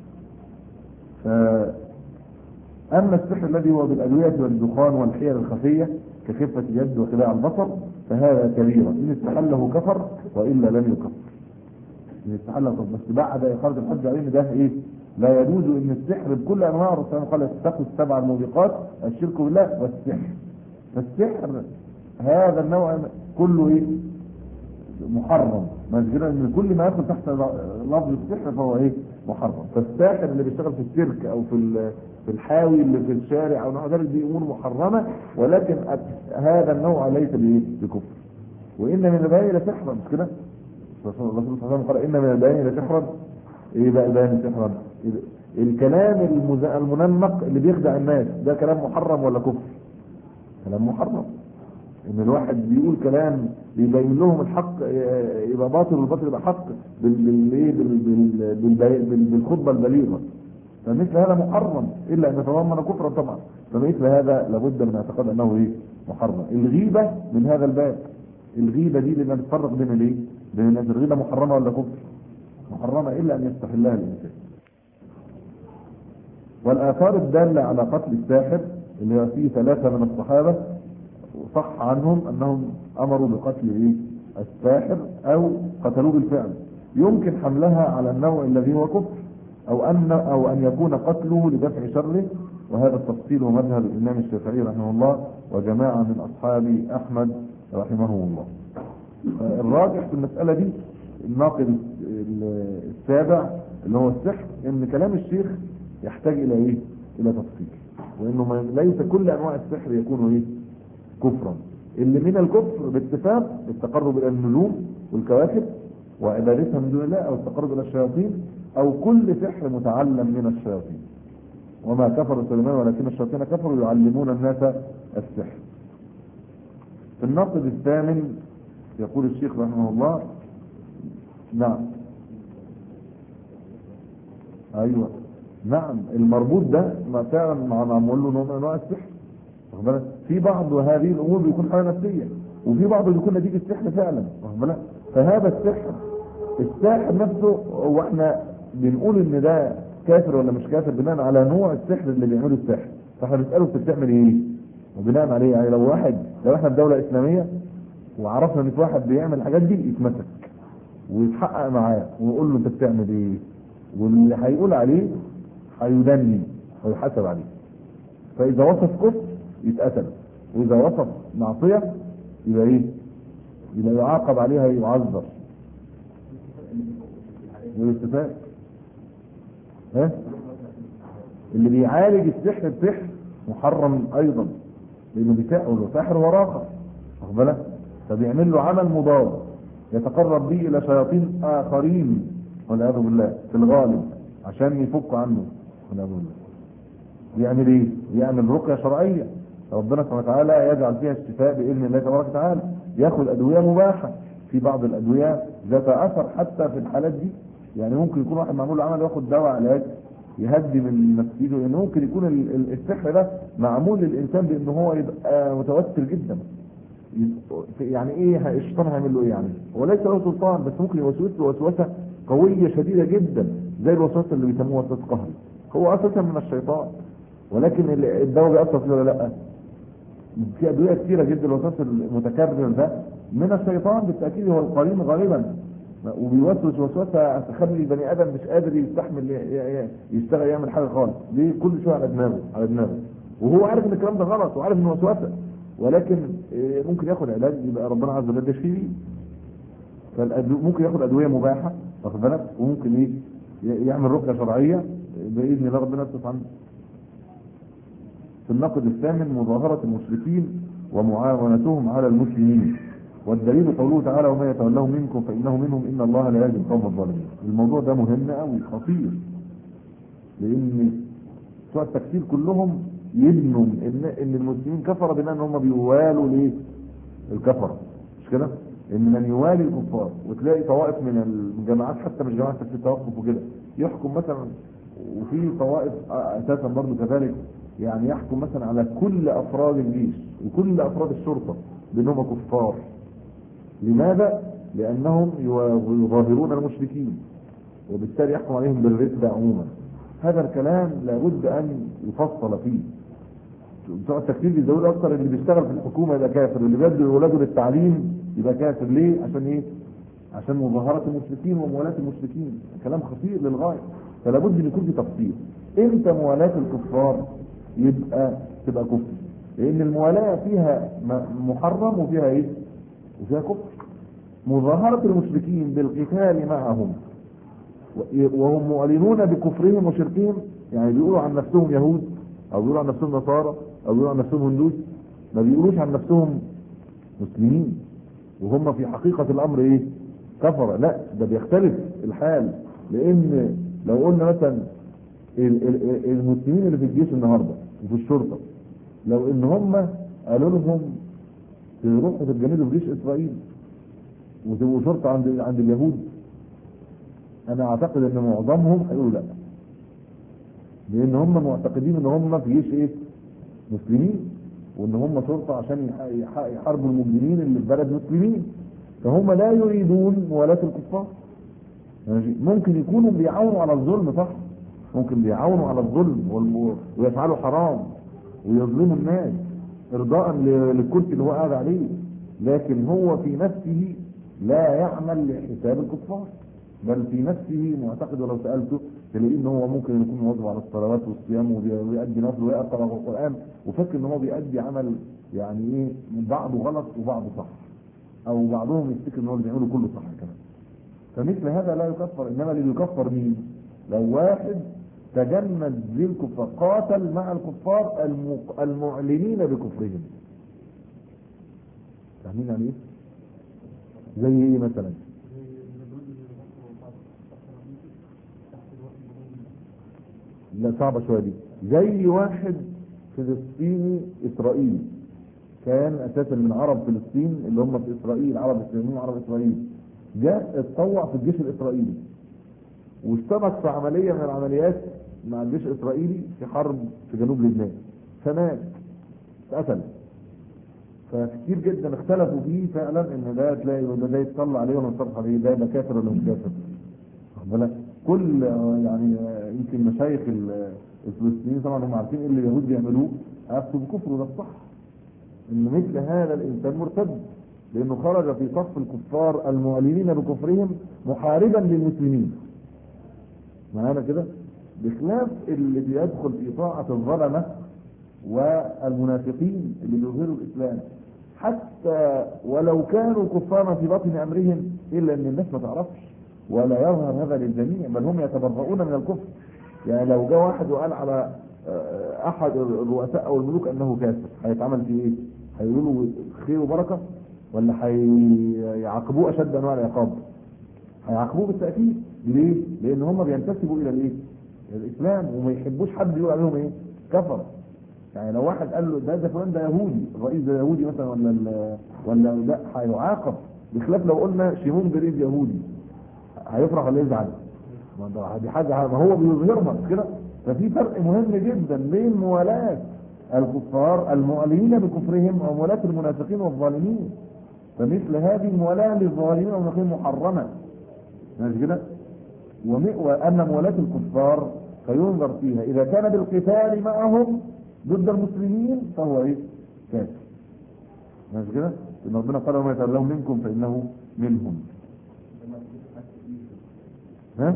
اما السحر الذي هو بالادويه والدخان والحيل الخفيه كخفه اليد وخداع البصر فهذا كبير، ان استحله كفر والا لم يكفر. ان استحله كفر بس بعد اخراج الحج عليه ده ايه؟ لا يجوز ان السحر بكل انواعه، الرسول قال اتقوا السبع الموبقات الشرك بالله والسحر. فالسحر هذا النوع كله ايه؟ محرم، مشغولا ان كل ما يدخل تحت لفظ السحر فهو ايه؟ محرم. فالساحر اللي بيشتغل في السيرك او في في الحاوي اللي في الشارع او نحو ذلك دي امور محرمه، ولكن هذا النوع ليس بايه؟ بكفر. وان من البيان لسحرا، مش كده؟ الرسول صلى الله عليه وسلم قال ان من البيان لسحرا. ايه بقى البيان سحرا؟ الكلام المنمق اللي بيخدع الناس ده كلام محرم ولا كفر؟ كلام محرم. ان الواحد بيقول كلام بيبين لهم الحق يبقى باطل والباطل يبقى حق بالخطبه البليغه، فمثل هذا محرم الا ان يتضمن كفرا طبعا. فمثل هذا لابد من اعتقاد انه ايه؟ محرم. الغيبه من هذا الباب، الغيبه دي اللي بنفرق بين الايه؟ بين الناس. الغيبه محرمه ولا كفر؟ محرمه الا ان يستحلها الانسان. والاثار الداله على قتل الساحر اللي هو فيه ثلاثه من الصحابه صح عنهم انهم امروا بقتل ايه؟ الساحر او قتلوه بالفعل، يمكن حملها على النوع الذي هو كفر، او ان او ان يكون قتله لدفع شره، وهذا التفصيل هو مذهب الامام الشافعي رحمه الله وجماعه من اصحاب احمد رحمه الله. الراجح في المساله دي الناقد السابع اللي هو السحر، ان كلام الشيخ يحتاج الى ايه؟ الى تفصيل، وانه ليس كل انواع السحر يكون ايه؟ كفرا. اللي من الكفر باتفاق التقرب الى النجوم والكواكب وعبادتها من دون الله، او التقرب الى الشياطين، او كل سحر متعلم من الشياطين. وما كفر سليمان ولكن الشياطين كفروا يعلمون الناس السحر. في الناقد الثامن يقول الشيخ رحمه الله نعم ايوه نعم المربوط ده ما فعلا معمول له نوع من انواع السحر. واخد بالك؟ في بعض هذه الامور بيكون حاله نفسيه، وفي بعض بيكون نتيجه السحر فعلا. واخد بالك؟ فهذا السحر الساحر نفسه هو احنا بنقول ان ده كافر ولا مش كافر بناء على نوع السحر اللي بيعمله الساحر. فاحنا بنساله انت بتعمل ايه؟ وبناء عليه يعني لو واحد لو احنا في دوله اسلاميه وعرفنا ان في واحد بيعمل الحاجات دي يتمسك ويتحقق معاه ونقول له انت بتعمل ايه؟ واللي هيقول عليه هيدني ويحاسب عليه. فاذا وصف كفر يتقتل، واذا وصف معصيه يبقى ايه؟ يبقى يعاقب عليها يعذر. والاتفاق ها اللي بيعالج السحر بسحر محرم ايضا، لانه بيسأل ساحر وراقه. واخد بالك؟ فبيعمل له عمل مضاد يتقرب به الى شياطين اخرين والعياذ بالله في الغالب عشان يفك عنه والعياذ بالله. بيعمل ايه؟ بيعمل رقيه شرعيه ربنا سبحانه وتعالى يجعل فيها الشفاء باذن الله تبارك وتعالى. ياخذ ادويه مباحه، في بعض الادويه ذات اثر حتى في الحالات دي. يعني ممكن يكون واحد معمول له عمل ياخد دواء علاج يهدي من نفسيته، لان ممكن يكون السحر ده معمول للانسان بان هو يبقى متوتر جدا. يعني ايه الشيطان هيعمل له ايه؟ يعني هو ليس له سلطان، بس ممكن يوسوس له وسوسه قويه شديده جدا زي الوسوسه اللي بيسموها وسوسه قهري. هو اساسا من الشيطان، ولكن الدواء بيأثر فيه ولا لا؟ في ادويه كثيره جدا الوسواس المتكرر ده من الشيطان بالتاكيد، هو القرين غالبا وبيوسوس وسوسه تخلي البني ادم مش قادر يستحمل يشتغل يعمل حاجه خالص. ليه؟ كل شويه على دماغه على دماغه، وهو عارف ان الكلام ده غلط وعارف انه وسوسه، ولكن ممكن ياخد علاج يبقى ربنا عز وجل يشفيه. فممكن ياخد ادويه مباحه واخد بالك، وممكن ايه يعمل رقيه شرعيه باذن الله ربنا يصرف عنه. في النقد الثامن مظاهره المشركين ومعاونتهم على المسلمين، والدليل قوله تعالى وما يتولهم منكم فانه منهم ان الله لا يهدي القوم الظالمين. الموضوع ده مهم قوي خطير، لان بتوع التكفير كلهم يبنوا ان ان المسلمين كفر بما ان هم بيوالوا ليه الكفره، مش كده؟ ان من يوالي الكفار، وتلاقي طوائف من الجماعات حتى مش جماعه تكفير توقف وكده يحكم مثلا، وفي طوائف اساسا برضه كذلك يعني يحكم مثلا على كل افراد الجيش وكل افراد الشرطه بانهم كفار. لماذا؟ لانهم يظاهرون المشركين، وبالتالي يحكم عليهم بالردة عموما. هذا الكلام لابد ان يفصل فيه. بتوع التكفير بيزودوا اكثر اللي بيشتغل في الحكومه يبقى كافر، واللي بيدي اولاده للتعليم يبقى كافر. ليه؟ عشان ايه؟ عشان مظاهره المشركين وموالاه المشركين. كلام خطير للغايه. فلا بد ان يكون في تفصيل. امتى موالاه الكفار يبقى تبقى كفر؟ لان الموالاه فيها محرم وفيها ايه؟ وفيها كفر. مظاهره المشركين بالقتال معهم وهم معلنون بكفرهم وشركهم، يعني بيقولوا عن نفسهم يهود او بيقولوا عن نفسهم نصارى او بيقولوا عن نفسهم هندوس، ما بيقولوش عن نفسهم مسلمين وهم في حقيقة الامر ايه؟ كفر. لا، ده بيختلف الحال. لان لو قلنا مثلا المسلمين اللي في الجيش النهارده وفي الشرطة، لو ان هم قالوا لهم تروحوا تتجندوا في جيش اسرائيل وتبقوا شرطة عند عند اليهود، انا اعتقد ان معظمهم هيقولوا لا، لان هم معتقدين ان هم في جيش ايه؟ مسلمين، وان هم شرطة عشان يحاربوا المجرمين اللي في بلد مسلمين، فهم لا يريدون موالاة الكفار. ممكن يكونوا بيعاونوا على الظلم، صح؟ ممكن بيعاونوا على الظلم ويفعلوا حرام ويظلموا الناس ارضاء للكرسي اللي هو قاعد عليه، لكن هو في نفسه لا يعمل لحساب الكفار، بل في نفسه معتقد. ولو سألته تلاقيه ان هو ممكن يكون مواظب على الصلوات والصيام وبيأدي نفل ويقرأ القرآن، وفكر ان هو بيأدي عمل يعني ايه بعضه غلط وبعضه صح، او بعضهم يفتكر ان هو اللي بيعمله كله صح كمان. فمثل هذا لا يكفر. انما اللي يكفر مين؟ لو واحد تجند للكفار، قاتل مع الكفار المعلنين بكفرهم. فاهمين يعني ايه؟ زي ايه مثلا؟ لا صعبة شوية دي. زي واحد فلسطيني اسرائيلي كان اساسا من عرب فلسطين اللي هم في اسرائيل، عرب اسرائيليين وعرب اسرائيل، جاء اتطوع في الجيش الاسرائيلي واشترك في عملية من العمليات مع الجيش الاسرائيلي في حرب في جنوب لبنان، فمات اتقتل. فكتير جدا اختلفوا فيه فعلا ان ده تلاقي ده ده يتصلى عليه ولا يتصلى عليه، ده ده كافر ولا مش كافر. كل يعني يمكن مشايخ الفلسطينيين طبعا هم عارفين ايه اللي اليهود بيعملوه، افتوا بكفره. ده الصح ان مثل هذا الانسان مرتد، لانه خرج في صف الكفار المعلنين بكفرهم محاربا للمسلمين. معانا كده؟ بخلاف اللي بيدخل في طاعة الظلمة والمنافقين اللي بيظهروا الاسلام، حتى ولو كانوا كفارا في باطن امرهم، الا ان الناس ما تعرفش ولا يظهر هذا للجميع، بل هم يتبرؤون من الكفر. يعني لو جاء واحد وقال على احد الرؤساء او الملوك انه كافر، هيتعمل فيه ايه؟ هيقولوا له خير وبركه ولا هيعاقبوه اشد انواع العقاب؟ هيعاقبوه بالتاكيد. ليه؟ لان هم بينتسبوا الى الايه؟ الاسلام، وما يحبوش حد يقول عليهم ايه؟ كفر. يعني لو واحد قال له ده ده فلان ده يهودي، الرئيس ده يهودي مثلا ولا ولا لا، هيعاقب. بخلاف لو قلنا شيمون بريز يهودي، هيفرح ولا يزعل؟ دي حاجه ما هو بيظهرها كده. ففي فرق مهم جدا بين موالاه الكفار المعلنين بكفرهم وموالاه المنافقين والظالمين. فمثل هذه الموالاه للظالمين والمنافقين محرمه، ماشي كده؟ وأن موالاه الكفار فينظر فيها اذا كان بالقتال معهم ضد المسلمين فهو ايه؟ كافر، ماشي كده؟ ان ربنا قال وما يتولهم منكم فانه منهم. ها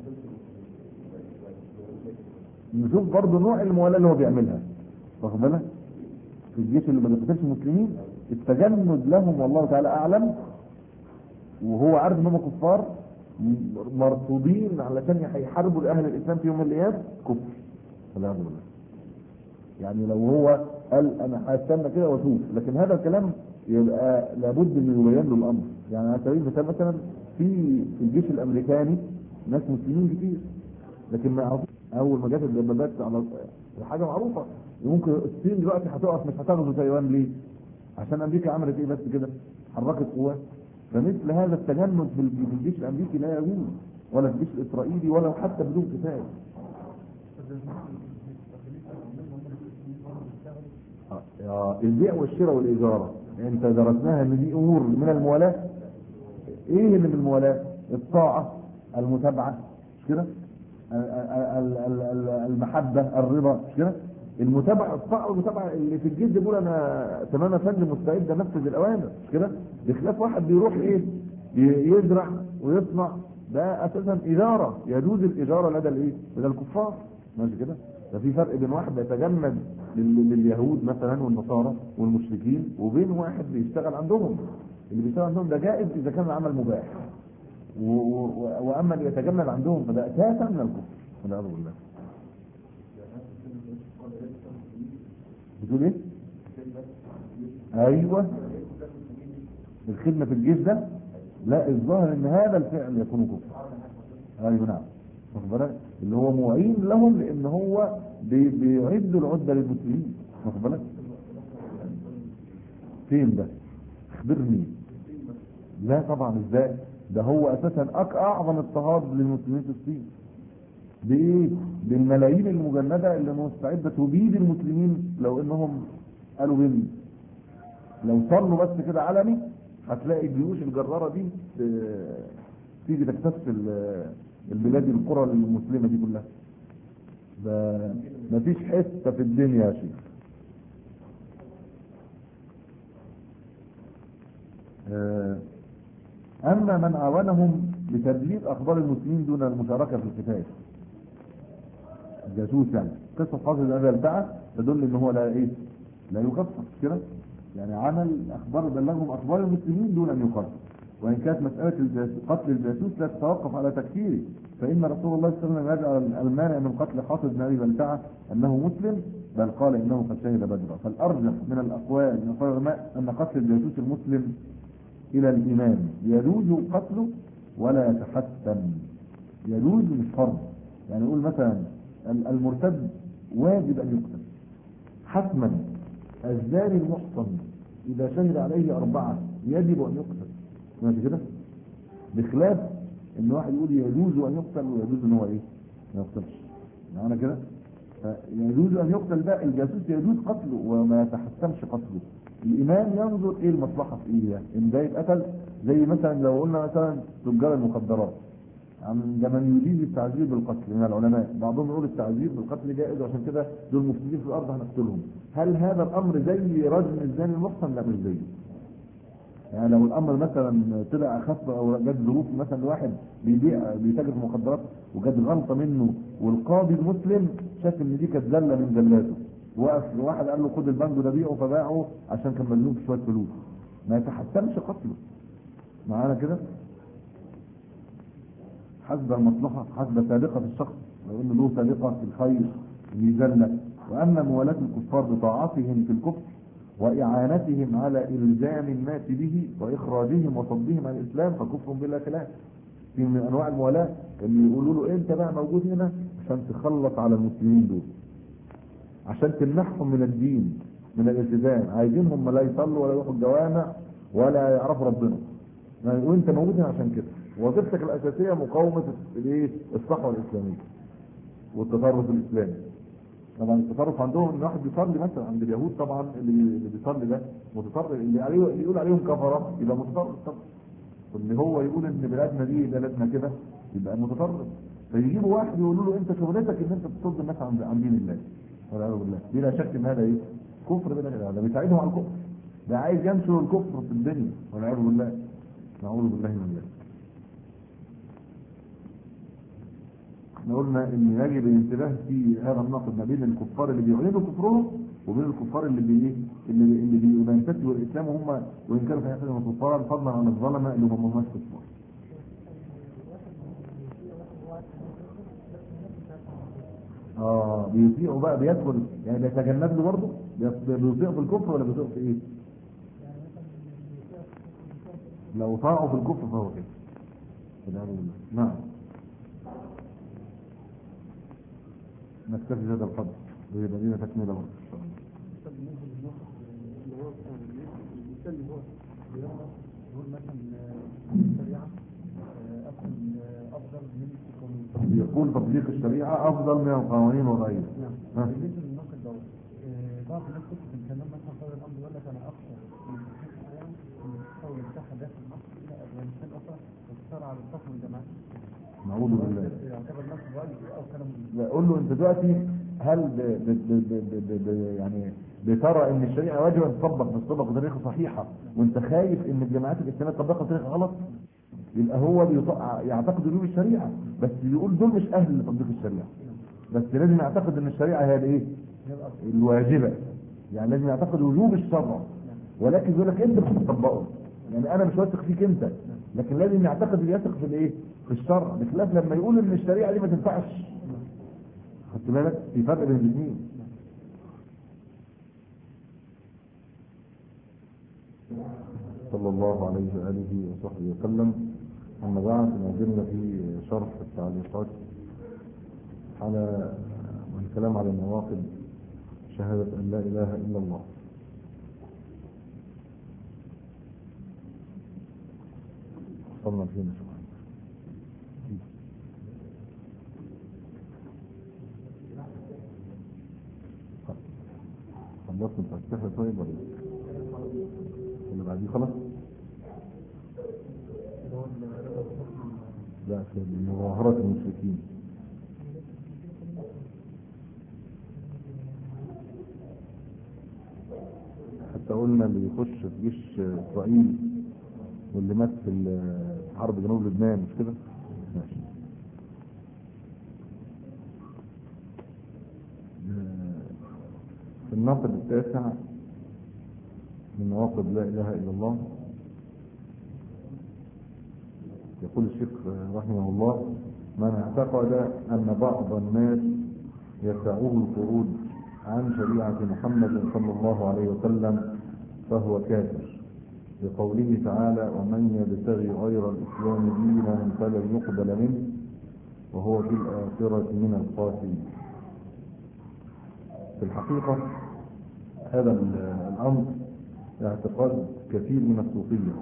نشوف برضه نوع الموالاه اللي هو بيعملها، واخد بالك؟ في الجيش اللي ما بيقتلش المسلمين التجند لهم والله تعالى اعلم، وهو عارف ان هم كفار مرصودين علشان هيحاربوا لاهل الاسلام في يوم من الايام كفر والعياذ بالله. يعني لو هو قال انا هستنى كده واشوف، لكن هذا الكلام يبقى لابد ان يبين له الامر. يعني على سبيل المثال مثلا في في الجيش الامريكاني ناس مسلمين كتير، لكن ما يعرفوش اول ما جت الدبابات على حاجه معروفه، ممكن الصين دلوقتي هتقف مش هتاخدوا تايوان ليه؟ عشان امريكا عملت ايه بس كده؟ حركت قوات. فمثل هذا التجند في الجيش الامريكي لا يجوز، ولا الجيش الاسرائيلي، ولا حتى بدون كفايه. البيع والشراء والاجاره انت درسناها ان دي امور من الموالاه. ايه اللي من الموالاه؟ الطاعه، المتابعه، مش كده؟ المحبه، الرضا، مش كده؟ المتابعه، الطاعه والمتابعه اللي في الجيش بيقول انا تمام يا فندم مستعد انفذ الاوامر، مش كده؟ بخلاف واحد بيروح ايه يزرع ويصنع، ده اساسا اجاره، يجوز الاجاره لدى الايه؟ لدى الكفار، ماشي كده؟ ففي فرق بين واحد بيتجند لليهود مثلا والنصارى والمشركين، وبين واحد بيشتغل عندهم. اللي بيشتغل عندهم ده جائز اذا كان العمل مباح، واما اللي يتجند عندهم فده اساسا من الكفر والعياذ بالله. بتقول ايه؟ ايوه الخدمه في الجيش ده، لا الظاهر ان هذا الفعل يكون كفر. ايوه نعم، واخد بالك؟ اللي هو معين لهم لان هو بي بيعد العده للمسلمين، واخد بالك؟ فين ده؟ اخبرني. لا طبعا ازاي؟ ده هو اساسا اعظم اضطهاد للمسلمين في الصين. بايه؟ بالملايين المجنده اللي مستعده تبيد المسلمين لو انهم قالوا بن لو صلوا بس كده علني، هتلاقي الجيوش الجراره دي تيجي تكتسب البلاد القرى المسلمه دي كلها. ده مفيش حته في الدنيا يا شيخ. اما من عاونهم لتبليغ اخبار المسلمين دون المشاركه في القتال، الجاسوس يعني، قصه حاصل هذا البتاع تدل ان هو لا ايه؟ لا يكفر كده. يعني عمل اخبار بلغهم اخبار المسلمين دون ان يقتل. وان كانت مساله قتل الجاسوس لا تتوقف على تكفيره، فان رسول الله صلى الله عليه وسلم يجعل المانع من قتل حاطب بن ابي بلتعه انه مسلم، بل قال انه قد شهد بدرا. فالارجح من الاقوال من اقوال العلماء ان قتل الجاسوس المسلم الى الامام يجوز قتله ولا يتحتم، يجوز مش فرض. يعني نقول مثلا المرتد واجب ان يقتل حتما، الزاني المحصن اذا شهد عليه اربعه يجب ان يقتل، ماشي كده؟ بخلاف ان واحد يقول يجوز ان يقتل ويجوز ان هو ايه؟ ما يقتلش. معنى كده يجوز ان يقتل، ده الجاسوس يجوز قتله وما يتحتمش قتله. الامام ينظر ايه المصلحه في ايه، يعني ان ده يتقتل. زي مثلا لو قلنا مثلا تجار المخدرات عندما يجيز التعذير بالقتل من العلماء، بعضهم يقول التعذير بالقتل جائز وعشان كده دول مفسدين في الارض هنقتلهم. هل هذا الامر زي رجم الزاني المحصن؟ لا مش زيه. يعني لو الامر مثلا طلع اخف او جت ظروف، مثلا واحد بيبيع بيتاجر في مخدرات وجت غلطه منه والقاضي المسلم شاف ان دي كانت زله من زلاته، وقف واحد قال له خد البنك ده بيعه، فباعه عشان كان ملزوم في شويه فلوس، ما يتحتمش قتله. معانا كده؟ حسب المصلحه، حسب سابقه الشخص، لو انه له سابقه في الخير يذلك. واما موالاه الكفار بطاعتهم في الكفر واعانتهم على الزام الناس به واخراجهم وصدهم عن الاسلام فكفر بلا خلاف. في من انواع الموالاه اللي يقولوا له انت بقى موجود هنا عشان تخلص على المسلمين دول، عشان تمنحهم من الدين، من الالتزام، عايزينهم لا يصلوا ولا يروحوا الجوامع ولا يعرفوا ربنا، يعني وانت موجود هنا عشان كده. وظيفتك الاساسيه مقاومه الايه؟ الصحوه الاسلاميه والتطرف الاسلامي. طبعا التطرف عندهم ان واحد بيصلي مثلا عند اليهود، طبعا اللي بيصلي ده متطرف، اللي عليه اللي يقول عليهم كفره يبقى متطرف طبعا، واللي هو يقول ان بلادنا دي بلادنا كده يبقى متطرف. فيجيبوا واحد يقولوا له انت شغلتك ان انت تصد الناس عن عن دين الله والعياذ بالله، بلا شك ان هذا ايه؟ كفر بلا خلاف، ده بيساعدهم على الكفر، ده عايز ينشر الكفر في الدنيا والعياذ بالله، نعوذ بالله من ذلك. احنا قلنا ان يجب الانتباه في هذا النقد ما بين الكفار اللي بيعلنوا كفرهم وبين الكفار اللي بي اللي اللي بينتسبوا الاسلام وهم وان كانوا في حقيقتهم كفارا فضلا عن الظلمه اللي هم مش كفار. اه بيطيعوا بقى بيدخل يعني بيتجنب له برضه بيطيعوا في الكفر ولا بيطيعوا في ايه؟ لو طاعوا في الكفر فهو كده. نعم. نكتفي بهذا القدر ويبقى لنا تكمله برضه ان شاء الله. يقول تطبيق الشريعه افضل من القوانين الوضعيه. نعم. بالنسبه للنقد دوت بعض الناس تكتب الكلام مثلا قول الامر يقول لك انا اخشى من الحياه من التحول بتاعها داخل مصر الى افغانستان اصلا وتسارع على الحكم الجماعي. نعوذ بالله. يعتبر نفس الراي او كلام. لا قول له انت دلوقتي هل ب ب ب ب ب ب يعني بترى ان الشريعه واجب ان تطبق مش تطبق بطريقه صحيحه وانت خايف ان الجماعات الاسلاميه تطبقها بطريقه غلط؟ يبقى هو يعتقد وجوب الشريعه بس بيقول دول مش اهل لتطبيق الشريعه. بس لازم يعتقد ان الشريعه هي الايه؟ الواجبه. يعني لازم يعتقد وجوب الشرع ولكن يقول لك انت مش هتطبقه. يعني انا مش واثق فيك انت لكن لازم يعتقد يثق في الايه؟ في الشرع بخلاف لما يقول ان الشريعه دي ما تنفعش. خدت بالك في فرق بين الاثنين. صلى الله عليه واله وصحبه وسلم. اما بعد نزلنا في شرح التعليقات على والكلام على النواقض شهاده ان لا اله الا الله. وصلنا فينا شكرا. خلصت الفلسفه طيب ولا اللي بعديه خلاص؟ لا في مظاهرات المشركين. حتى قلنا اللي يخش في جيش اسرائيل واللي مات في حرب جنوب لبنان مش كده؟ ماشي. في الناقض التاسع من نواقض لا اله الا الله يقول الشيخ رحمه الله: من اعتقد ان بعض الناس يسعه الخروج عن شريعة محمد صلى الله عليه وسلم فهو كافر، بقوله تعالى: ومن يبتغي غير الاسلام دينا فلن يقبل منه وهو في الاخرة من الخاسرين. في الحقيقة هذا الامر اعتقاد كثير من الصوفية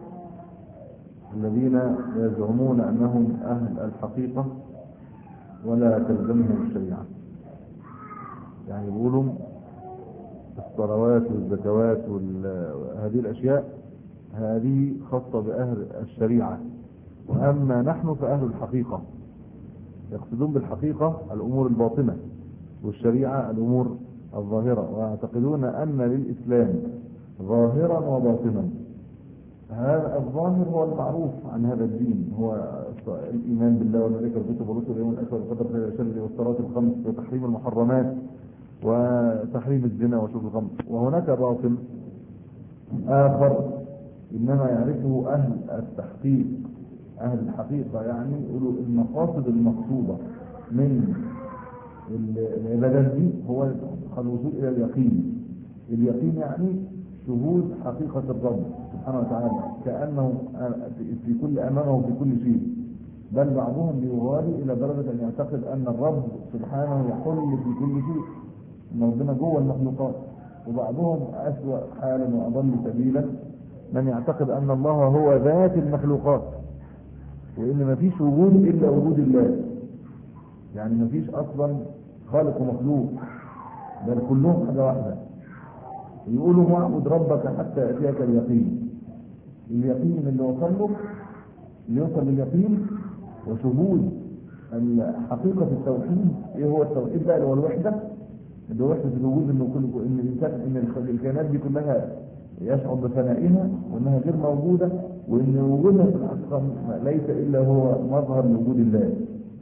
الذين يزعمون انهم اهل الحقيقة ولا تلزمهم الشريعة. يعني يقولوا الصلوات والزكوات وهذه الاشياء هذه خاصة باهل الشريعة واما نحن فاهل الحقيقة. يقصدون بالحقيقة الامور الباطنة والشريعة الامور الظاهرة ويعتقدون ان للاسلام ظاهرا وباطنا. هذا الظاهر هو المعروف عن هذا الدين هو الايمان بالله والملائكه والكتب والرسل واليوم الاخر والقدر خير وشر والصلاه الخمس وتحريم المحرمات وتحريم الزنا وشرب الخمر. وهناك باطن اخر انما يعرفه اهل التحقيق اهل الحقيقه. يعني يقولوا المقاصد المقصوده من العبادات دي هو الوصول الى اليقين. اليقين يعني شهود حقيقة الرب سبحانه وتعالى كأنه في كل أمامه في كل شيء، بل بعضهم بيغالي إلى درجة أن يعتقد أن الرب سبحانه يحل في كل شيء، أن ربنا جوه المخلوقات. وبعضهم أسوأ حالا وأضل سبيلا من يعتقد أن الله هو ذات المخلوقات وإن ما فيش وجود إلا وجود الله. يعني ما فيش أصلا خالق ومخلوق بل كلهم حاجة واحدة. يقولوا واعبد ربك حتى يأتيك اليقين. اليقين اللي وصل له اللي يوصل لليقين وشهود حقيقة التوحيد. ايه هو التوحيد بقى؟ اللي هو الوحدة، اللي هو وحدة الوجود، انه كل ان الانسان ان الكائنات دي كلها يشعر بفنائها وانها غير موجودة وان وجودها في الحقيقة ليس الا هو مظهر لوجود الله.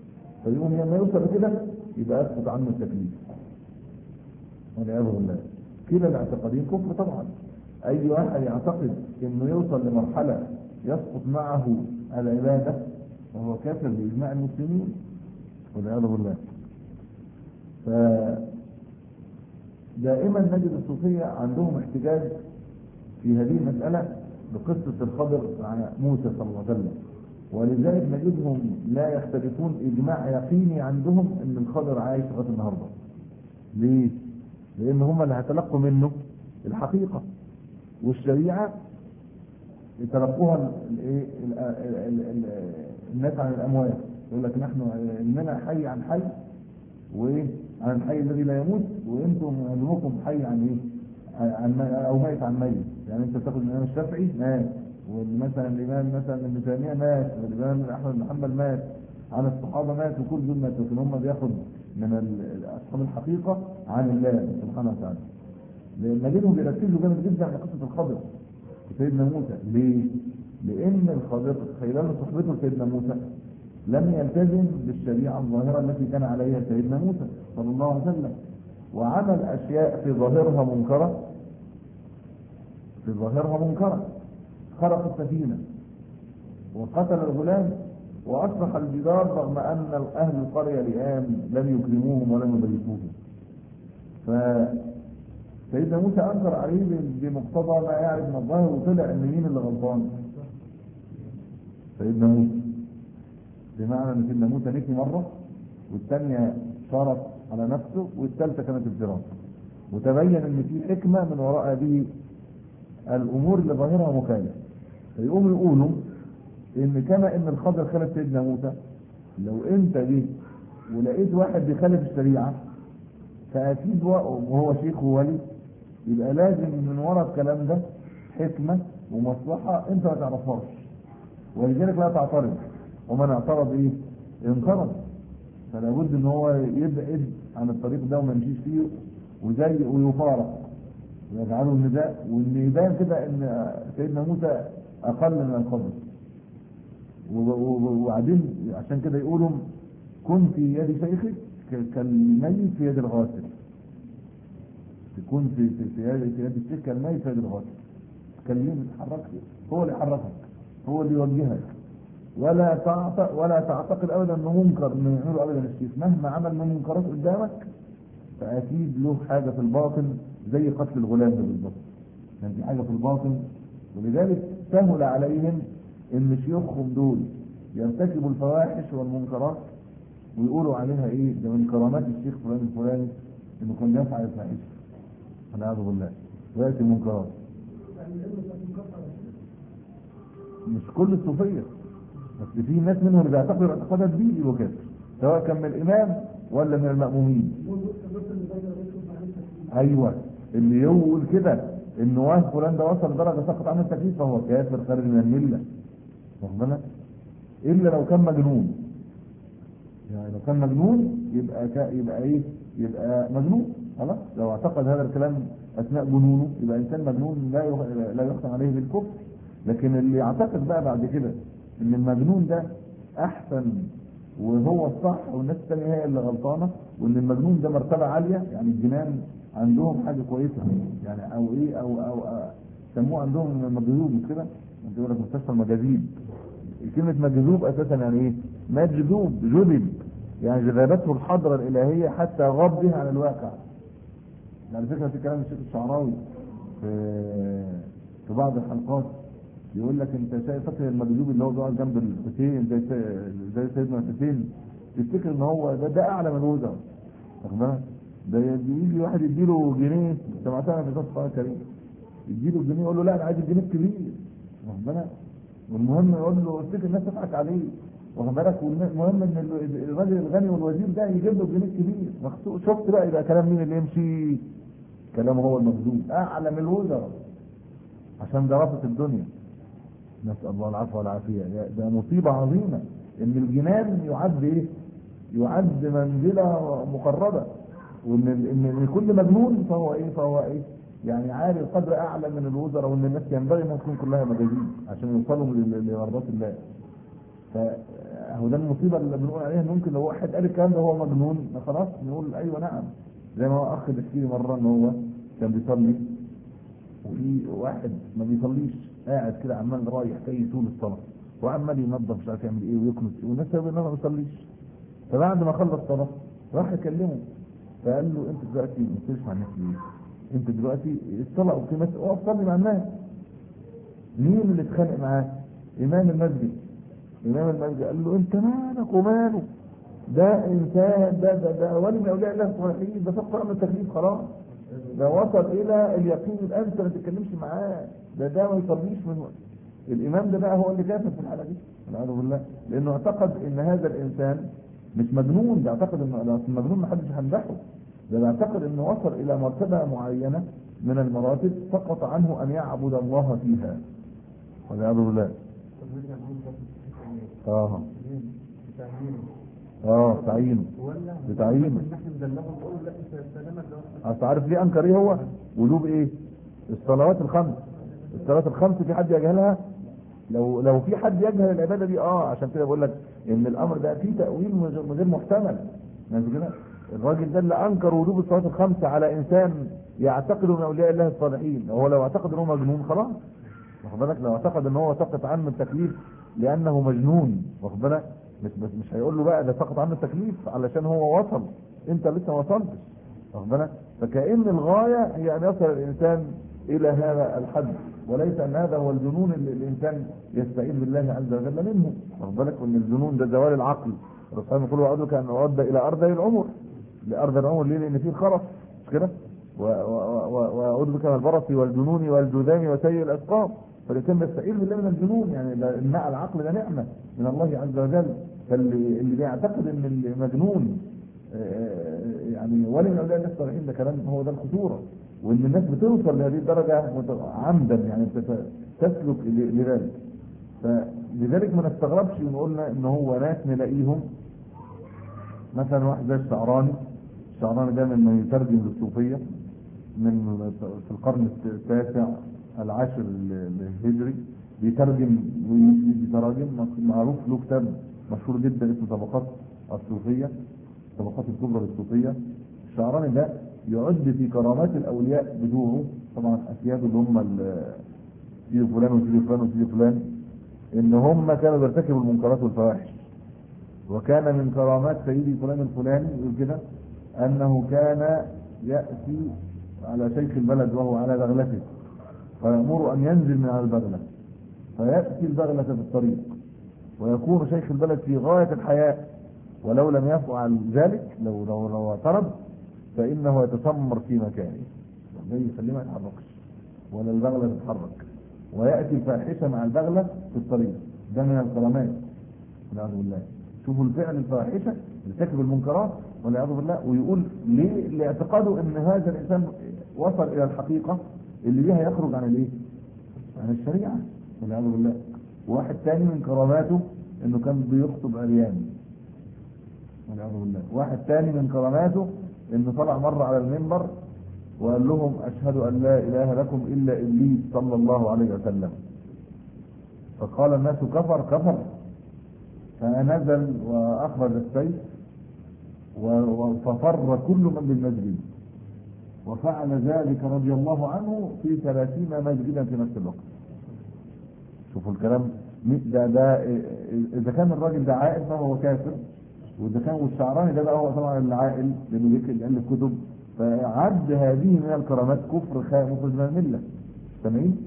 فيقوم لما يوصل كده يبقى يسقط عنه التكليف والعياذ بالله. كلا الاعتقادين كفر طبعا. اي واحد يعتقد انه يوصل لمرحله يسقط معه العباده وهو كافر باجماع المسلمين والعياذ بالله. ف دائما نجد الصوفيه عندهم احتجاج في هذه المساله بقصه الخضر مع موسى صلى الله عليه وسلم، ولذلك نجدهم لا يختلفون اجماع يقيني عندهم ان الخضر عايش لغايه النهارده. ليه؟ لان هم اللي هيتلقوا منه الحقيقه، والشريعه يتلقوها الايه الناس عن الاموات. يقول لك نحن اننا حي عن حي، وايه عن الحي الذي لا يموت، وانتم علمكم حي عن ايه عن او ميت عن ميت. يعني انت تاخد الامام الشافعي مات، ومثلا الامام مثلا ابن تيميه مات، والامام احمد بن حنبل مات، عن الصحابه مات، وكل دول ماتوا، لكن هم بياخد من اصحاب الحقيقه عن الله سبحانه وتعالى. نجدهم بيركزوا جامد جدا على قصه الخضر سيدنا موسى. ليه؟ لان الخضر خلال صحبته سيدنا موسى لم يلتزم بالشريعه الظاهره التي كان عليها سيدنا موسى صلى الله عليه وسلم، وعمل اشياء في ظاهرها منكره في ظاهرها منكره خرق السفينه وقتل الغلام واصلح الجدار رغم ان اهل القريه الان لم يكرموهم ولم يضيفوهم. فسيدنا موسى انكر عليه بمقتضى ما يعرف من الظاهر، وطلع ان مين اللي غلطان؟ سيدنا موسى. بمعنى ان سيدنا موسى نكي مره، والثانيه شرط على نفسه، والثالثه كانت الفرار، وتبين ان في حكمه من وراء هذه الامور اللي ظاهرها مخالف. فيقوموا يقولوا ان كما ان الخضر خالف سيدنا موسى، لو انت جيت ولقيت واحد بيخالف الشريعه فاكيد وهو شيخ وولي يبقى لازم من وراء الكلام ده حكمه ومصلحه انت ما تعرفهاش، ولذلك لا تعترض، ومن اعترض ايه؟ انقرض. فلا بد ان هو يبعد عن الطريق ده وما يمشيش فيه، وزي ويفارق ويجعله النداء، وان يبان كده ان سيدنا موسى اقل من الخضر. وبعدين عشان كده يقولوا كن في يد شيخك كالميت في يد الغاسل. تكون في في يد في يد الشيخ كالميت في يد الغاسل. تكلم تحرك هو اللي يحركك، هو اللي يوجهك، ولا تعتقد ولا تعتقد ابدا انه منكر انه يعمله ابدا الشيخ. مهما عمل من منكرات قدامك فاكيد له حاجه في الباطن، زي قتل الغلام ده بالظبط، كان في حاجه في الباطن. ولذلك سهل عليهم ان شيوخهم دول يرتكبوا الفواحش والمنكرات ويقولوا عليها ايه؟ ده من كرامات الشيخ فلان الفلاني انه كان يفعل الفاحشه والعياذ بالله وياتي المنكرات. مش كل الصوفيه، بس في ناس منهم اللي بيعتقدوا اعتقادات دي وكده، سواء كان من الامام ولا من المأمومين. ايوه، اللي يقول كده ان واه فلان ده وصل درجه سقط عنه التكليف فهو كافر خارج من المله، واخد بالك؟ الا لو كان مجنون. يعني لو كان مجنون يبقى كا يبقى ايه؟ يبقى مجنون خلاص. لو اعتقد هذا الكلام اثناء جنونه يبقى انسان مجنون لا لا يحكم عليه بالكفر. لكن اللي يعتقد بقى بعد كده ان المجنون ده احسن وهو الصح والناس الثانيه هي اللي غلطانه، وان المجنون ده مرتبه عاليه، يعني الجنان عندهم حاجه كويسه يعني، او ايه او او سموه عندهم مجذوب مش كده؟ انت يقول لك مستشفى المجاذيب. كلمه مجذوب اساسا يعني ايه؟ مجذوب، جذب، يعني جذبته الحضره الالهيه حتى غاب بها عن الواقع. على فكره في كلام الشيخ الشعراوي في في بعض الحلقات يقول لك انت شايف فاكر المجذوب اللي هو بيقعد جنب الحسين زي زي سيدنا الحسين، تفتكر ان هو ده, ده اعلى من الوزراء، واخد بالك؟ ده يجي واحد يديله جنيه، سمعتها في قصه كريم، يديله الجنيه يقول له لا انا عايز الجنيه الكبير، واخد بالك؟ والمهم يقول له افتكر الناس تضحك عليه، واخد بالك؟ والمهم ان الراجل الغني والوزير ده يجيب له الجنيه الكبير. شفت بقى يبقى كلام مين اللي يمشي؟ كلامه هو المجذوب، اعلى من الوزراء، عشان ده رافض الدنيا. نسأل الله العفو والعافية. ده مصيبة عظيمة ان الجنان يعد ايه؟ يعد منزلة مقربة، وان ان كل مجنون فهو ايه؟ فهو ايه؟ يعني عالي القدر اعلى من الوزراء، وان الناس ينبغي انها تكون كلها مجازين عشان يوصلوا لمرضات الله. هو ده المصيبه اللي بنقول عليها، ان ممكن لو واحد قال الكلام ده هو مجنون خلاص نقول ايوه نعم. زي ما هو اخ بيحكي لي مره ان هو كان بيصلي وفي واحد ما بيصليش قاعد كده عمال رايح جاي طول الصلاه وعمال ينظف مش عارف يعمل ايه ويكنس ايه والناس تقول انه ما بيصليش. فبعد ما خلص صلاه راح يكلمه فقال له انت دلوقتي ما بتصليش مع الناس ليه؟ انت دلوقتي الصلاه وفي ناس اقف صلي مع الناس. مين اللي اتخانق معاه؟ امام المسجد. امام المسجد قال له انت مالك وماله؟ ده انسان ده ده ده ولي من اولياء الله الصالحين، ده فقط عن التكليف خلاص، ده وصل الى اليقين الان انت ما تتكلمش معاه، ده ده ما يصليش من وقت. الامام ده بقى هو اللي كافر في الحاله دي والعياذ بالله، لانه اعتقد ان هذا الانسان مش مجنون، ده اعتقد انه المجنون ما حدش هيمدحه، ده بيعتقد انه وصل الى مرتبه معينه من المراتب سقط عنه ان يعبد الله فيها والعياذ بالله. اه اه تعيينه بتعيينه. اصل عارف ليه انكر ايه هو؟ وجوب ايه؟ الصلوات الخمس. الصلوات الخمس في حد يجهلها؟ لو لو في حد يجهل العباده دي اه عشان كده بقول لك ان الامر ده فيه تاويل غير محتمل. ماشي كده؟ الراجل ده اللي انكر وجوب الصلوات الخمس على انسان يعتقد من اولياء الله الصالحين، هو لو اعتقد ان هو مجنون خلاص، واخد بالك؟ لو اعتقد ان هو سقط عنه التكليف لانه مجنون، واخد بالك؟ مش مش هيقول له بقى ده سقط عنه التكليف علشان هو وصل، انت لسه ما وصلتش، واخد بالك؟ فكأن الغايه هي ان يصل الانسان الى هذا الحد، وليس ان هذا هو الجنون اللي الانسان يستعيذ بالله عز وجل منه، واخد بالك؟ وان الجنون ده زوال العقل. الرسول يقول وعدك ان اعد الى ارض العمر، لارض العمر ليه؟ لان فيه الخرف، مش كده؟ واعوذ بك من البرص والجنون والجذام وسيء الاسقام. فالانسان بيستعيذ بالله من الجنون، يعني مع العقل ده نعمه من الله عز وجل. فاللي اللي بيعتقد ان المجنون يعني ولي من اولياء الله الصالحين ده كلام هو ده الخطوره، وان الناس بتوصل لهذه الدرجه عمدا يعني تسلك لذلك. فلذلك ما نستغربش ونقولنا ان هو ناس نلاقيهم مثلا واحد زي الشعراني. الشعراني ده من يترجم للصوفيه من في القرن التاسع العاشر الهجري، بيترجم ويجي تراجم معروف له كتاب مشهور جدا اسمه طبقات الصوفيه، طبقات الكبرى للصوفيه. الشعراني ده يعد في كرامات الاولياء بتوعه، طبعا اسياده اللي هم سيدي فلان وسيدي فلان وسيدي فلان، ان هم كانوا بيرتكبوا المنكرات والفواحش. وكان من كرامات سيدي فلان الفلاني يقول كده انه كان ياتي على شيخ البلد وهو على بغلته فيأمر ان ينزل من على البغله، فياتي البغله في الطريق ويكون شيخ البلد في غايه الحياء، ولو لم يفعل ذلك لو لو لو اعترض فانه يتسمر في مكانه، زي يخليه ما يتحركش ولا البغله تتحرك، وياتي الفاحشه مع البغله في الطريق. ده من الكرامات والعياذ بالله. شوفوا الفعل الفاحشه يرتكب المنكرات والعياذ بالله، ويقول ليه؟ لاعتقاده ان هذا الانسان وصل الى الحقيقه اللي بيها يخرج عن الايه؟ عن الشريعه والعياذ بالله. واحد ثاني من كراماته انه كان بيخطب عريان والعياذ بالله. واحد ثاني من كراماته انه طلع مره على المنبر وقال لهم اشهد ان لا اله لكم الا ابليس صلى الله عليه وسلم، فقال الناس كفر كفر، فنزل واخرج السيف ففر كل من بالمسجد، وفعل ذلك رضي الله عنه في ثلاثين مسجدا في نفس الوقت. شوفوا الكلام ده ده اذا كان الراجل ده عاقل فهو كافر، واذا كان والشعراني ده بقى هو طبعا العاقل لانه بيكتب يالف كتب، فعد هذه من الكرامات كفر مخرج من المله. سامعين؟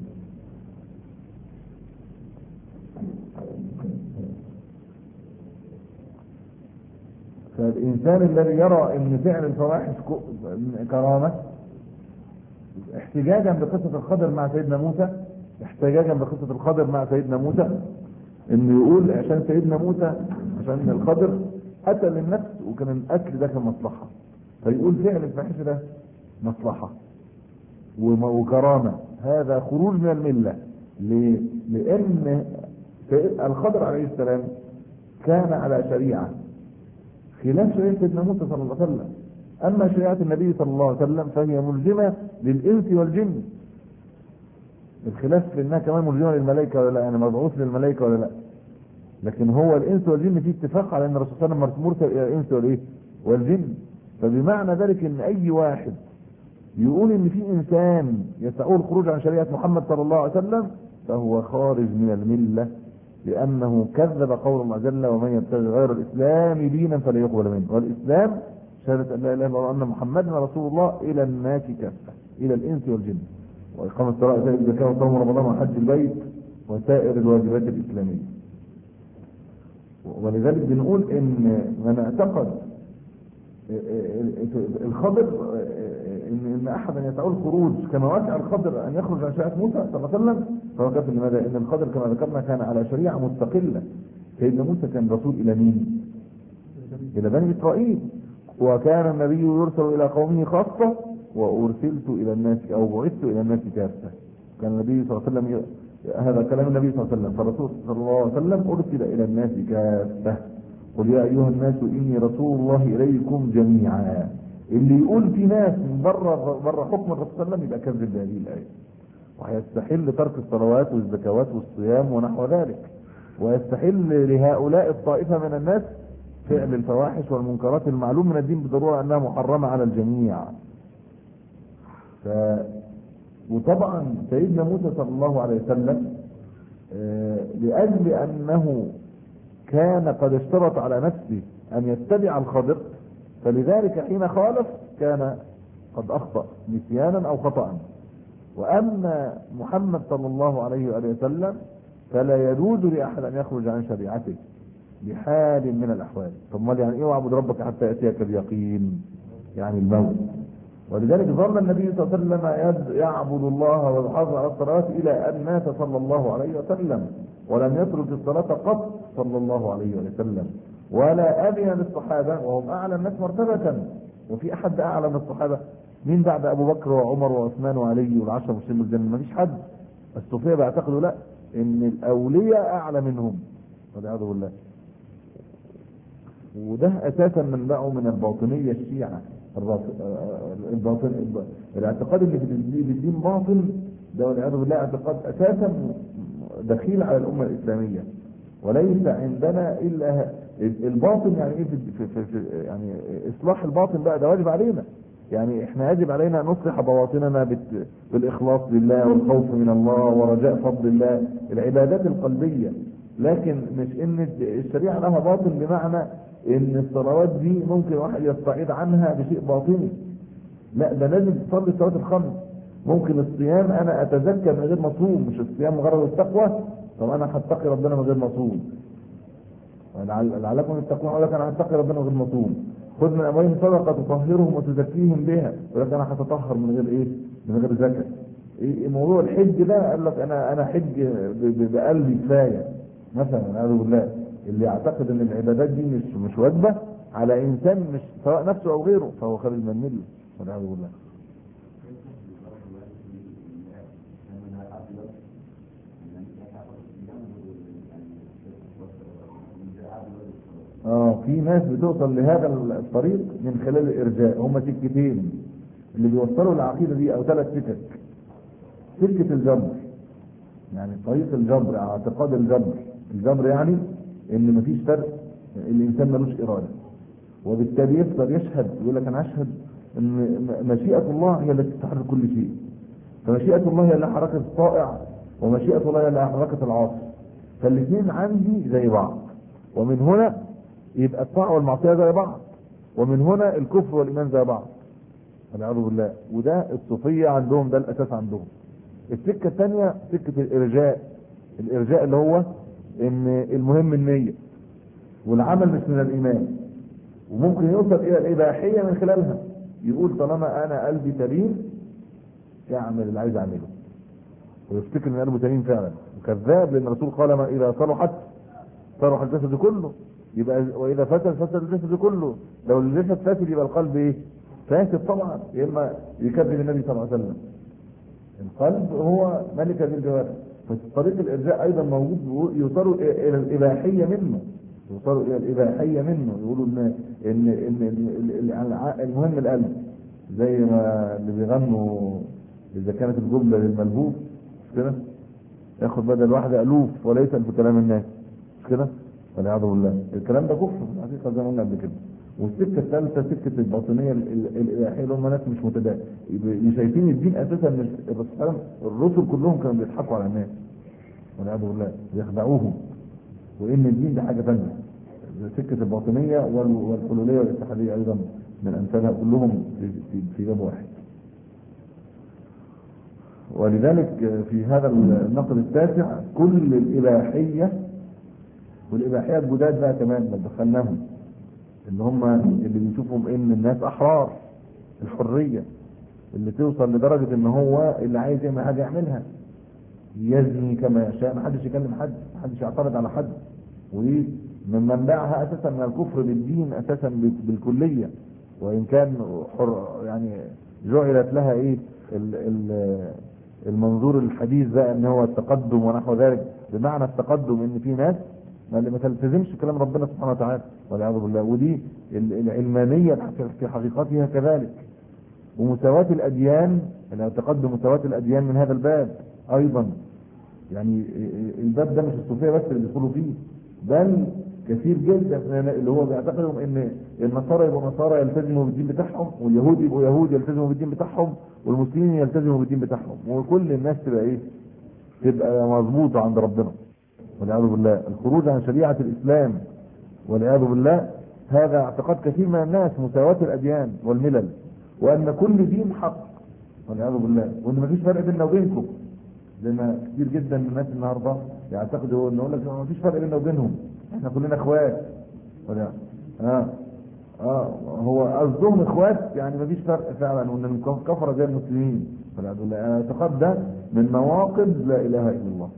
فالإنسان الذي يرى أن فعل الفواحش كرامة احتجاجا بقصة الخضر مع سيدنا موسى، احتجاجا بقصة الخضر مع سيدنا موسى، انه يقول عشان سيدنا موسى عشان الخضر قتل النفس وكان القتل ده كان مصلحة، فيقول فعل الفاحشة ده مصلحة وكرامة. هذا خروج من الملة. ليه؟ لأن الخضر عليه السلام كان على شريعة خلاف شريعة سيدنا موسى صلى الله عليه وسلم، أما شريعة النبي صلى الله عليه وسلم فهي ملزمة للإنس والجن. الخلاف في إنها كمان ملزمة للملائكة ولا لا، يعني مبعوث للملائكة ولا لا. لكن هو الانس والجن في اتفاق على ان الرسول صلى الله عليه وسلم مرسل الى الانس والايه والجن. فبمعنى ذلك ان اي واحد يقول ان في انسان يسعه الخروج عن شريعه محمد صلى الله عليه وسلم فهو خارج من المله، لانه كذب قول الله جل ومن يبتغي غير الاسلام دينا فلا يقبل منه. والاسلام شهاده ان لا اله الا الله وان محمدا رسول الله الى الناس كافه، الى الانس والجن، واقام الصلاه وإيتاء الزكاه وصوم رمضان وحج البيت وسائر الواجبات الاسلاميه. ولذلك بنقول ان من اعتقد الخضر ان ان احدا يسعه الخروج كما وسع الخضر ان يخرج عن شريعه موسى صلى الله عليه وسلم فهو كافر. لماذا؟ ان الخضر كما ذكرنا كان على شريعه مستقله. سيدنا موسى كان رسول الى مين؟ الى بني اسرائيل. وكان النبي يرسل الى قومه خاصه وارسلت الى الناس او بعثت الى الناس كافه. كان النبي صلى الله عليه وسلم، هذا كلام النبي صلى الله عليه وسلم، فالرسول صلى الله عليه وسلم ارسل الى الناس كافه. قل يا ايها الناس اني رسول الله اليكم جميعا. اللي يقول في ناس من بره بره حكم الرسول صلى الله عليه وسلم يبقى كذب بهذه الايه، وهيستحل ترك الصلوات والزكوات والصيام ونحو ذلك، ويستحل لهؤلاء الطائفه من الناس فعل الفواحش والمنكرات المعلوم من الدين بالضروره انها محرمه على الجميع. ف وطبعا سيدنا موسى صلى الله عليه وسلم آه لاجل انه كان قد اشترط على نفسه ان يتبع الخضر، فلذلك حين خالف كان قد اخطأ نسيانا او خطأ. واما محمد صلى الله عليه وآله وسلم فلا يجوز لاحد ان يخرج عن شريعته بحال من الاحوال. طب ما يعني ايه واعبد ربك حتى ياتيك اليقين؟ يعني الموت. ولذلك ظل النبي صلى الله عليه وسلم يعبد الله ويحافظ على الصلاه الى ان مات صلى الله عليه وسلم، ولم يترك الصلاه قط صلى الله عليه وسلم، ولا اذن للصحابه وهم اعلى الناس مرتبه. وفي احد اعلى من الصحابه؟ مين بعد ابو بكر وعمر وعثمان وعلي والعشره المبشرين بالجنه؟ ما فيش حد. الصوفيه بيعتقدوا لا، ان الاولياء اعلى منهم والعياذ بالله. وده اساسا منبعه من الباطنيه الشيعه. الباطن الاعتقاد اللي في الدين باطل ده والعياذ بالله اعتقاد اساسا دخيل على الامه الاسلاميه، وليس عندنا الا الباطن. يعني ايه في, في, في يعني اصلاح الباطن بقى ده واجب علينا. يعني احنا يجب علينا ان نصلح بواطننا بالاخلاص لله والخوف من الله ورجاء فضل الله، العبادات القلبيه. لكن مش ان الشريعه لها باطن بمعنى ان الصلوات دي ممكن واحد يستعيد عنها بشيء باطني. لا، ده لازم تصلي الصلاه الخمس. ممكن الصيام انا اتزكى من غير ما اصوم، مش الصيام مجرد التقوى. طب انا هتقي ربنا من غير ما اصوم، لعلكم تتقون. اقول لك انا هتقي ربنا من غير ما اصوم. خذ من اموالهم صدقه تطهرهم وتزكيهم بها. يقول لك انا هتطهر من غير ايه؟ من غير زكاه. إيه موضوع الحج ده؟ قال لك انا انا حج بقلبي كفايه مثلا. اعوذ بالله. اللي يعتقد ان العبادات دي مش مش واجبه على انسان مش سواء نفسه او غيره فهو خارج من المله والعياذ بالله. اه في ناس بتوصل لهذا الطريق من خلال الارجاء. هم سكتين اللي بيوصلوا العقيده دي او ثلاث سكك. سكه الجبر، يعني طريق الجبر، اعتقاد الجبر. الجبر يعني ان مفيش فرق، الانسان ملوش اراده، وبالتالي يفضل يشهد. يقول لك انا اشهد ان مشيئه الله هي التي تحرك كل شيء. فمشيئه الله هي اللي حركت الطائع، ومشيئه الله هي اللي حركت العاصي. فالاثنين عندي زي بعض، ومن هنا يبقى الطاعه والمعصيه زي بعض، ومن هنا الكفر والايمان زي بعض والعياذ بالله. وده الصوفيه عندهم، ده الاساس عندهم. السكه الثانيه سكه الارجاء. الارجاء اللي هو ان المهم النيه والعمل مش من الايمان، وممكن يوصل الى الاباحيه من خلالها. يقول طالما انا قلبي سليم يعمل اللي عايز اعمله، ويفتكر ان قلبه سليم فعلا، وكذاب. لان الرسول قال ما اذا صلحت صلح الجسد كله، يبقى واذا فسد فسد الجسد كله. لو الجسد فاسد يبقى القلب ايه؟ فاسد طبعا. يا اما يكذب النبي صلى الله عليه وسلم. القلب هو ملك ذي الجوارح. فطريق الارجاء ايضا موجود، يوصلوا الى الاباحيه منه، يوصلوا الى الاباحيه منه. يقولوا ان ان ان المهم القلب، زي ما اللي بيغنوا اذا كانت الجمله للملهوف مش كده؟ ياخد بدل واحده الوف وليس في كلام الناس مش كده؟ والعياذ بالله. الكلام ده كفر في الحقيقه زي ما قلنا قبل كده. والسكه الثالثه سكه الباطنيه الالهيه اللي هم ناس مش متدين، شايفين الدين اساسا مش الرسول، الرسل كلهم كانوا بيضحكوا على الناس والعياذ بالله، بيخدعوهم، وان الدين ده حاجه ثانيه. سكه الباطنيه والحلوليه والاتحاديه ايضا من امثالها، كلهم في في باب واحد. ولذلك في هذا النقد التاسع كل الاباحيه، والاباحيه الجداد بقى كمان اللي دخلناهم، اللي هم اللي بيشوفهم ان الناس احرار، الحريه اللي توصل لدرجه ان هو اللي عايز يعمل حاجه يعملها، يزني كما يشاء، ما حدش يكلم حد، ما حدش يعترض على حد. ومن منبعها اساسا من الكفر بالدين اساسا بالكليه، وان كان حر يعني جعلت لها ايه ال ال المنظور الحديث بقى ان هو التقدم ونحو ذلك، بمعنى التقدم ان في ناس ما اللي ما تلتزمش كلام ربنا سبحانه وتعالى والعياذ بالله، ودي العلمانيه في حقيقتها كذلك. ومساواة الاديان، يعني تقدم مساواة الاديان من هذا الباب ايضا. يعني الباب ده مش الصوفيه بس اللي بيدخلوا فيه، بل كثير جدا اللي هو بيعتقدوا ان النصارى يبقوا نصارى يلتزموا بالدين بتاعهم، واليهود يبقوا يهود يلتزموا بالدين بتاعهم، والمسلمين يلتزموا بالدين بتاعهم، وكل الناس تبقى ايه؟ تبقى مظبوطه عند ربنا والعياذ بالله. الخروج عن شريعه الاسلام والعياذ بالله هذا اعتقاد كثير من الناس، مساواة الاديان والملل، وان كل دين حق والعياذ بالله، وان مفيش فرق بيننا وبينكم. زي ما كتير جدا من الناس النهارده يعتقدوا ان يقول لك ما فيش فرق بيننا وبينهم، احنا كلنا اخوات ولا اه اه هو قصدهم اخوات، يعني ما فيش فرق فعلا، وان الكفره زي المسلمين. الاعتقاد ده من نواقض لا اله الا الله.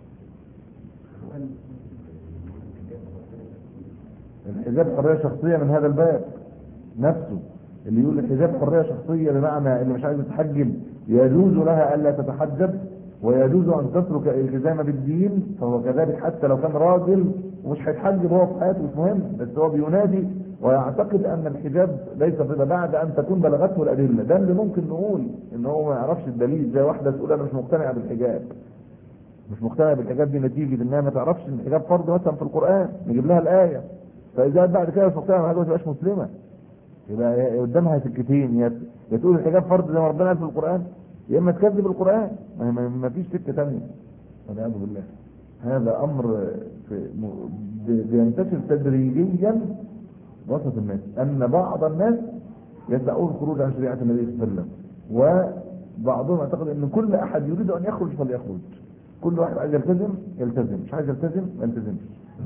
الحجاب حريه شخصيه من هذا الباب نفسه، اللي يقول الحجاب حريه شخصيه بمعنى اللي مش عايز تتحجب يجوز لها الا تتحجب، ويجوز ان تترك الالتزام بالدين، فهو كذلك حتى لو كان راجل ومش هيتحجب هو في حياته مش مهم، بس هو بينادي ويعتقد ان الحجاب ليس فريضه بعد ان تكون بلغته الادله. ده اللي ممكن نقول ان هو ما يعرفش الدليل، زي واحده تقول انا مش مقتنعه بالحجاب، مش مقتنعه بالحجاب دي نتيجه انها ما تعرفش ان الحجاب فرض مثلا في القران، نجيب لها الايه، فاذا بعد كده مش مقتنعه بالحجاب ما تبقاش مسلمه. يبقى قدامها سكتين، يا تقول الحجاب فرض زي ما ربنا قال في القران، يا اما تكذب القران، ما فيش سكه ثانيه والعياذ بالله. هذا امر بينتشر تدريجيا وسط الناس، ان بعض الناس يسعون الخروج عن شريعه النبي صلى الله عليه وسلم، وبعضهم يعتقد ان كل احد يريد ان يخرج فليخرج، كل واحد عايز يلتزم يلتزم، مش عايز يلتزم ما يلتزمش.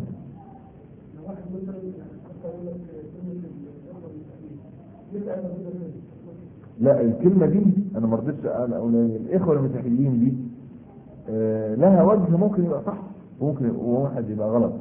لا الكلمه دي انا ما رضيتش اقول الاخوه المسيحيين دي آه لها وجه ممكن يبقى صح وممكن واحد يبقى غلط.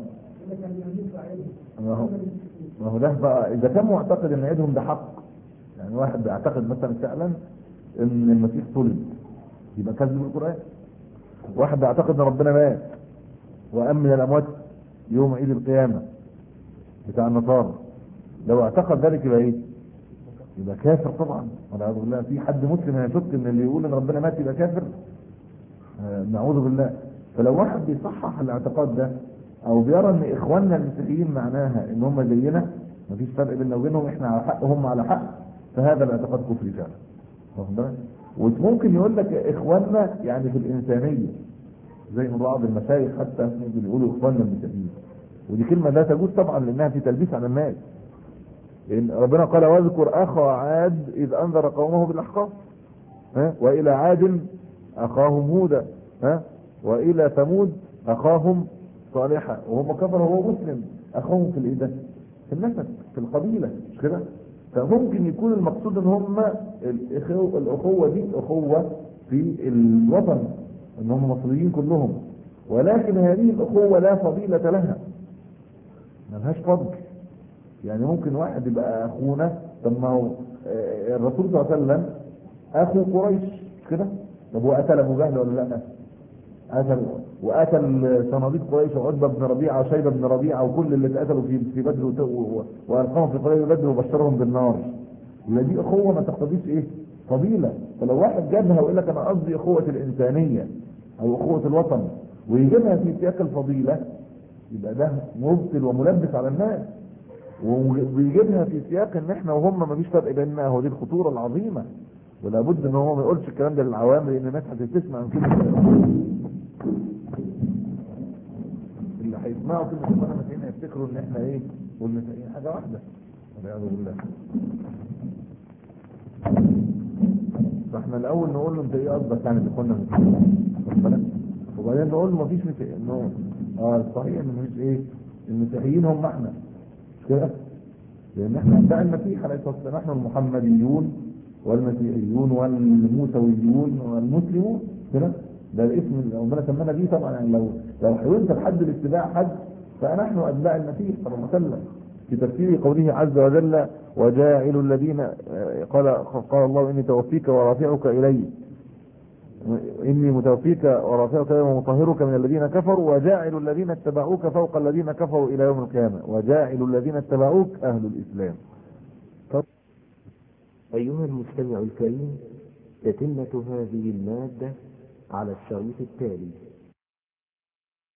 ما هو ما هو ده بقى اذا كان معتقد ان عيدهم ده حق، يعني واحد بيعتقد مثلا فعلا ان المسيح صلب يبقى كذب القران. واحد بيعتقد ان ربنا مات وقام من الاموات يوم عيد القيامه بتاع النصارى، لو اعتقد ذلك يبقى ايه؟ يبقى كافر طبعا والعياذ بالله. في حد مسلم يشك ان اللي يقول ان ربنا مات يبقى كافر؟ آه نعوذ بالله. فلو واحد بيصحح الاعتقاد ده او بيرى ان اخواننا المسيحيين معناها ان هم زينا مفيش فرق بيننا وبينهم، احنا على حق وهم على حق، فهذا الاعتقاد كفري فعلا. واخد بالك؟ وممكن يقول لك اخواننا يعني في الانسانيه، زي ما بعض المشايخ حتى ممكن يقولوا اخواننا المسيحيين، ودي كلمه لا تجوز طبعا لانها في تلبيس على الناس. إن ربنا قال واذكر اخا عاد اذ انذر قومه بالاحقاف، ها والى عاد اخاهم هودا، ها والى ثمود اخاهم صالحا، وهم كفروا وهو مسلم، اخاهم في الايه ده؟ في النسب في القبيله، مش كده؟ فممكن يكون المقصود ان هم الأخوة, الاخوه دي اخوه في الوطن، ان هم مصريين كلهم، ولكن هذه الاخوه لا فضيله لها، ما لهاش فضل. يعني ممكن واحد يبقى اخونا، طب ما هو الرسول صلى الله عليه وسلم اخو قريش كده، طب هو قتل ابو جهل ولا لا؟ قتل، وقتل صناديق قريش وعتبه بن ربيعه وشيبه بن ربيعه وكل اللي اتقتلوا في في بدر والقاهم في قريش بدر وبشرهم بالنار. يبقى دي اخوه ما تقتضيش ايه؟ فضيله. فلو واحد جابها ويقول لك انا قصدي اخوه الانسانيه او اخوه الوطن ويجيبها في سياق الفضيله، يبقى ده مبطل وملبس على الناس، وبيجيبها في سياق ان احنا وهم ما فيش فرق بيننا. هو دي الخطوره العظيمه، ولا بد ان هو ما يقولش الكلام ده للعوام، لان الناس هتسمع عن كلمه اللي هيسمعوا كلمه اخوانا مسيحيين هيفتكروا ان احنا ايه والمسيحيين حاجه واحده، والعياذ بالله. فاحنا الاول نقول له انت ايه قصدك يعني اخوانا مسيحيين، وبعدين نقول له ما فيش مسيحيين، انه اه صحيح ان مفيش ايه، المسيحيين هم احنا مش كده، لان احنا اتباع المسيح عليه الصلاه والسلام، نحن المحمديون والمسيحيون والموسويون والمسلمون كده، ده الاسم اللي ربنا سمانا بيه طبعا. يعني لو لو حاولت لحد الاتباع حد فنحن اتباع المسيح صلى الله عليه وسلم. في تفسير قوله عز وجل وجاعل الذين قال قال الله اني توفيك ورافعك الي، اني متوفيك ورافعك الي ومطهرك من الذين كفروا وجاعل الذين اتبعوك فوق الذين كفروا الى يوم القيامه، وجاعل الذين اتبعوك اهل الاسلام. أيها المستمع الكريم، تتمة هذه المادة على الشريط التالي.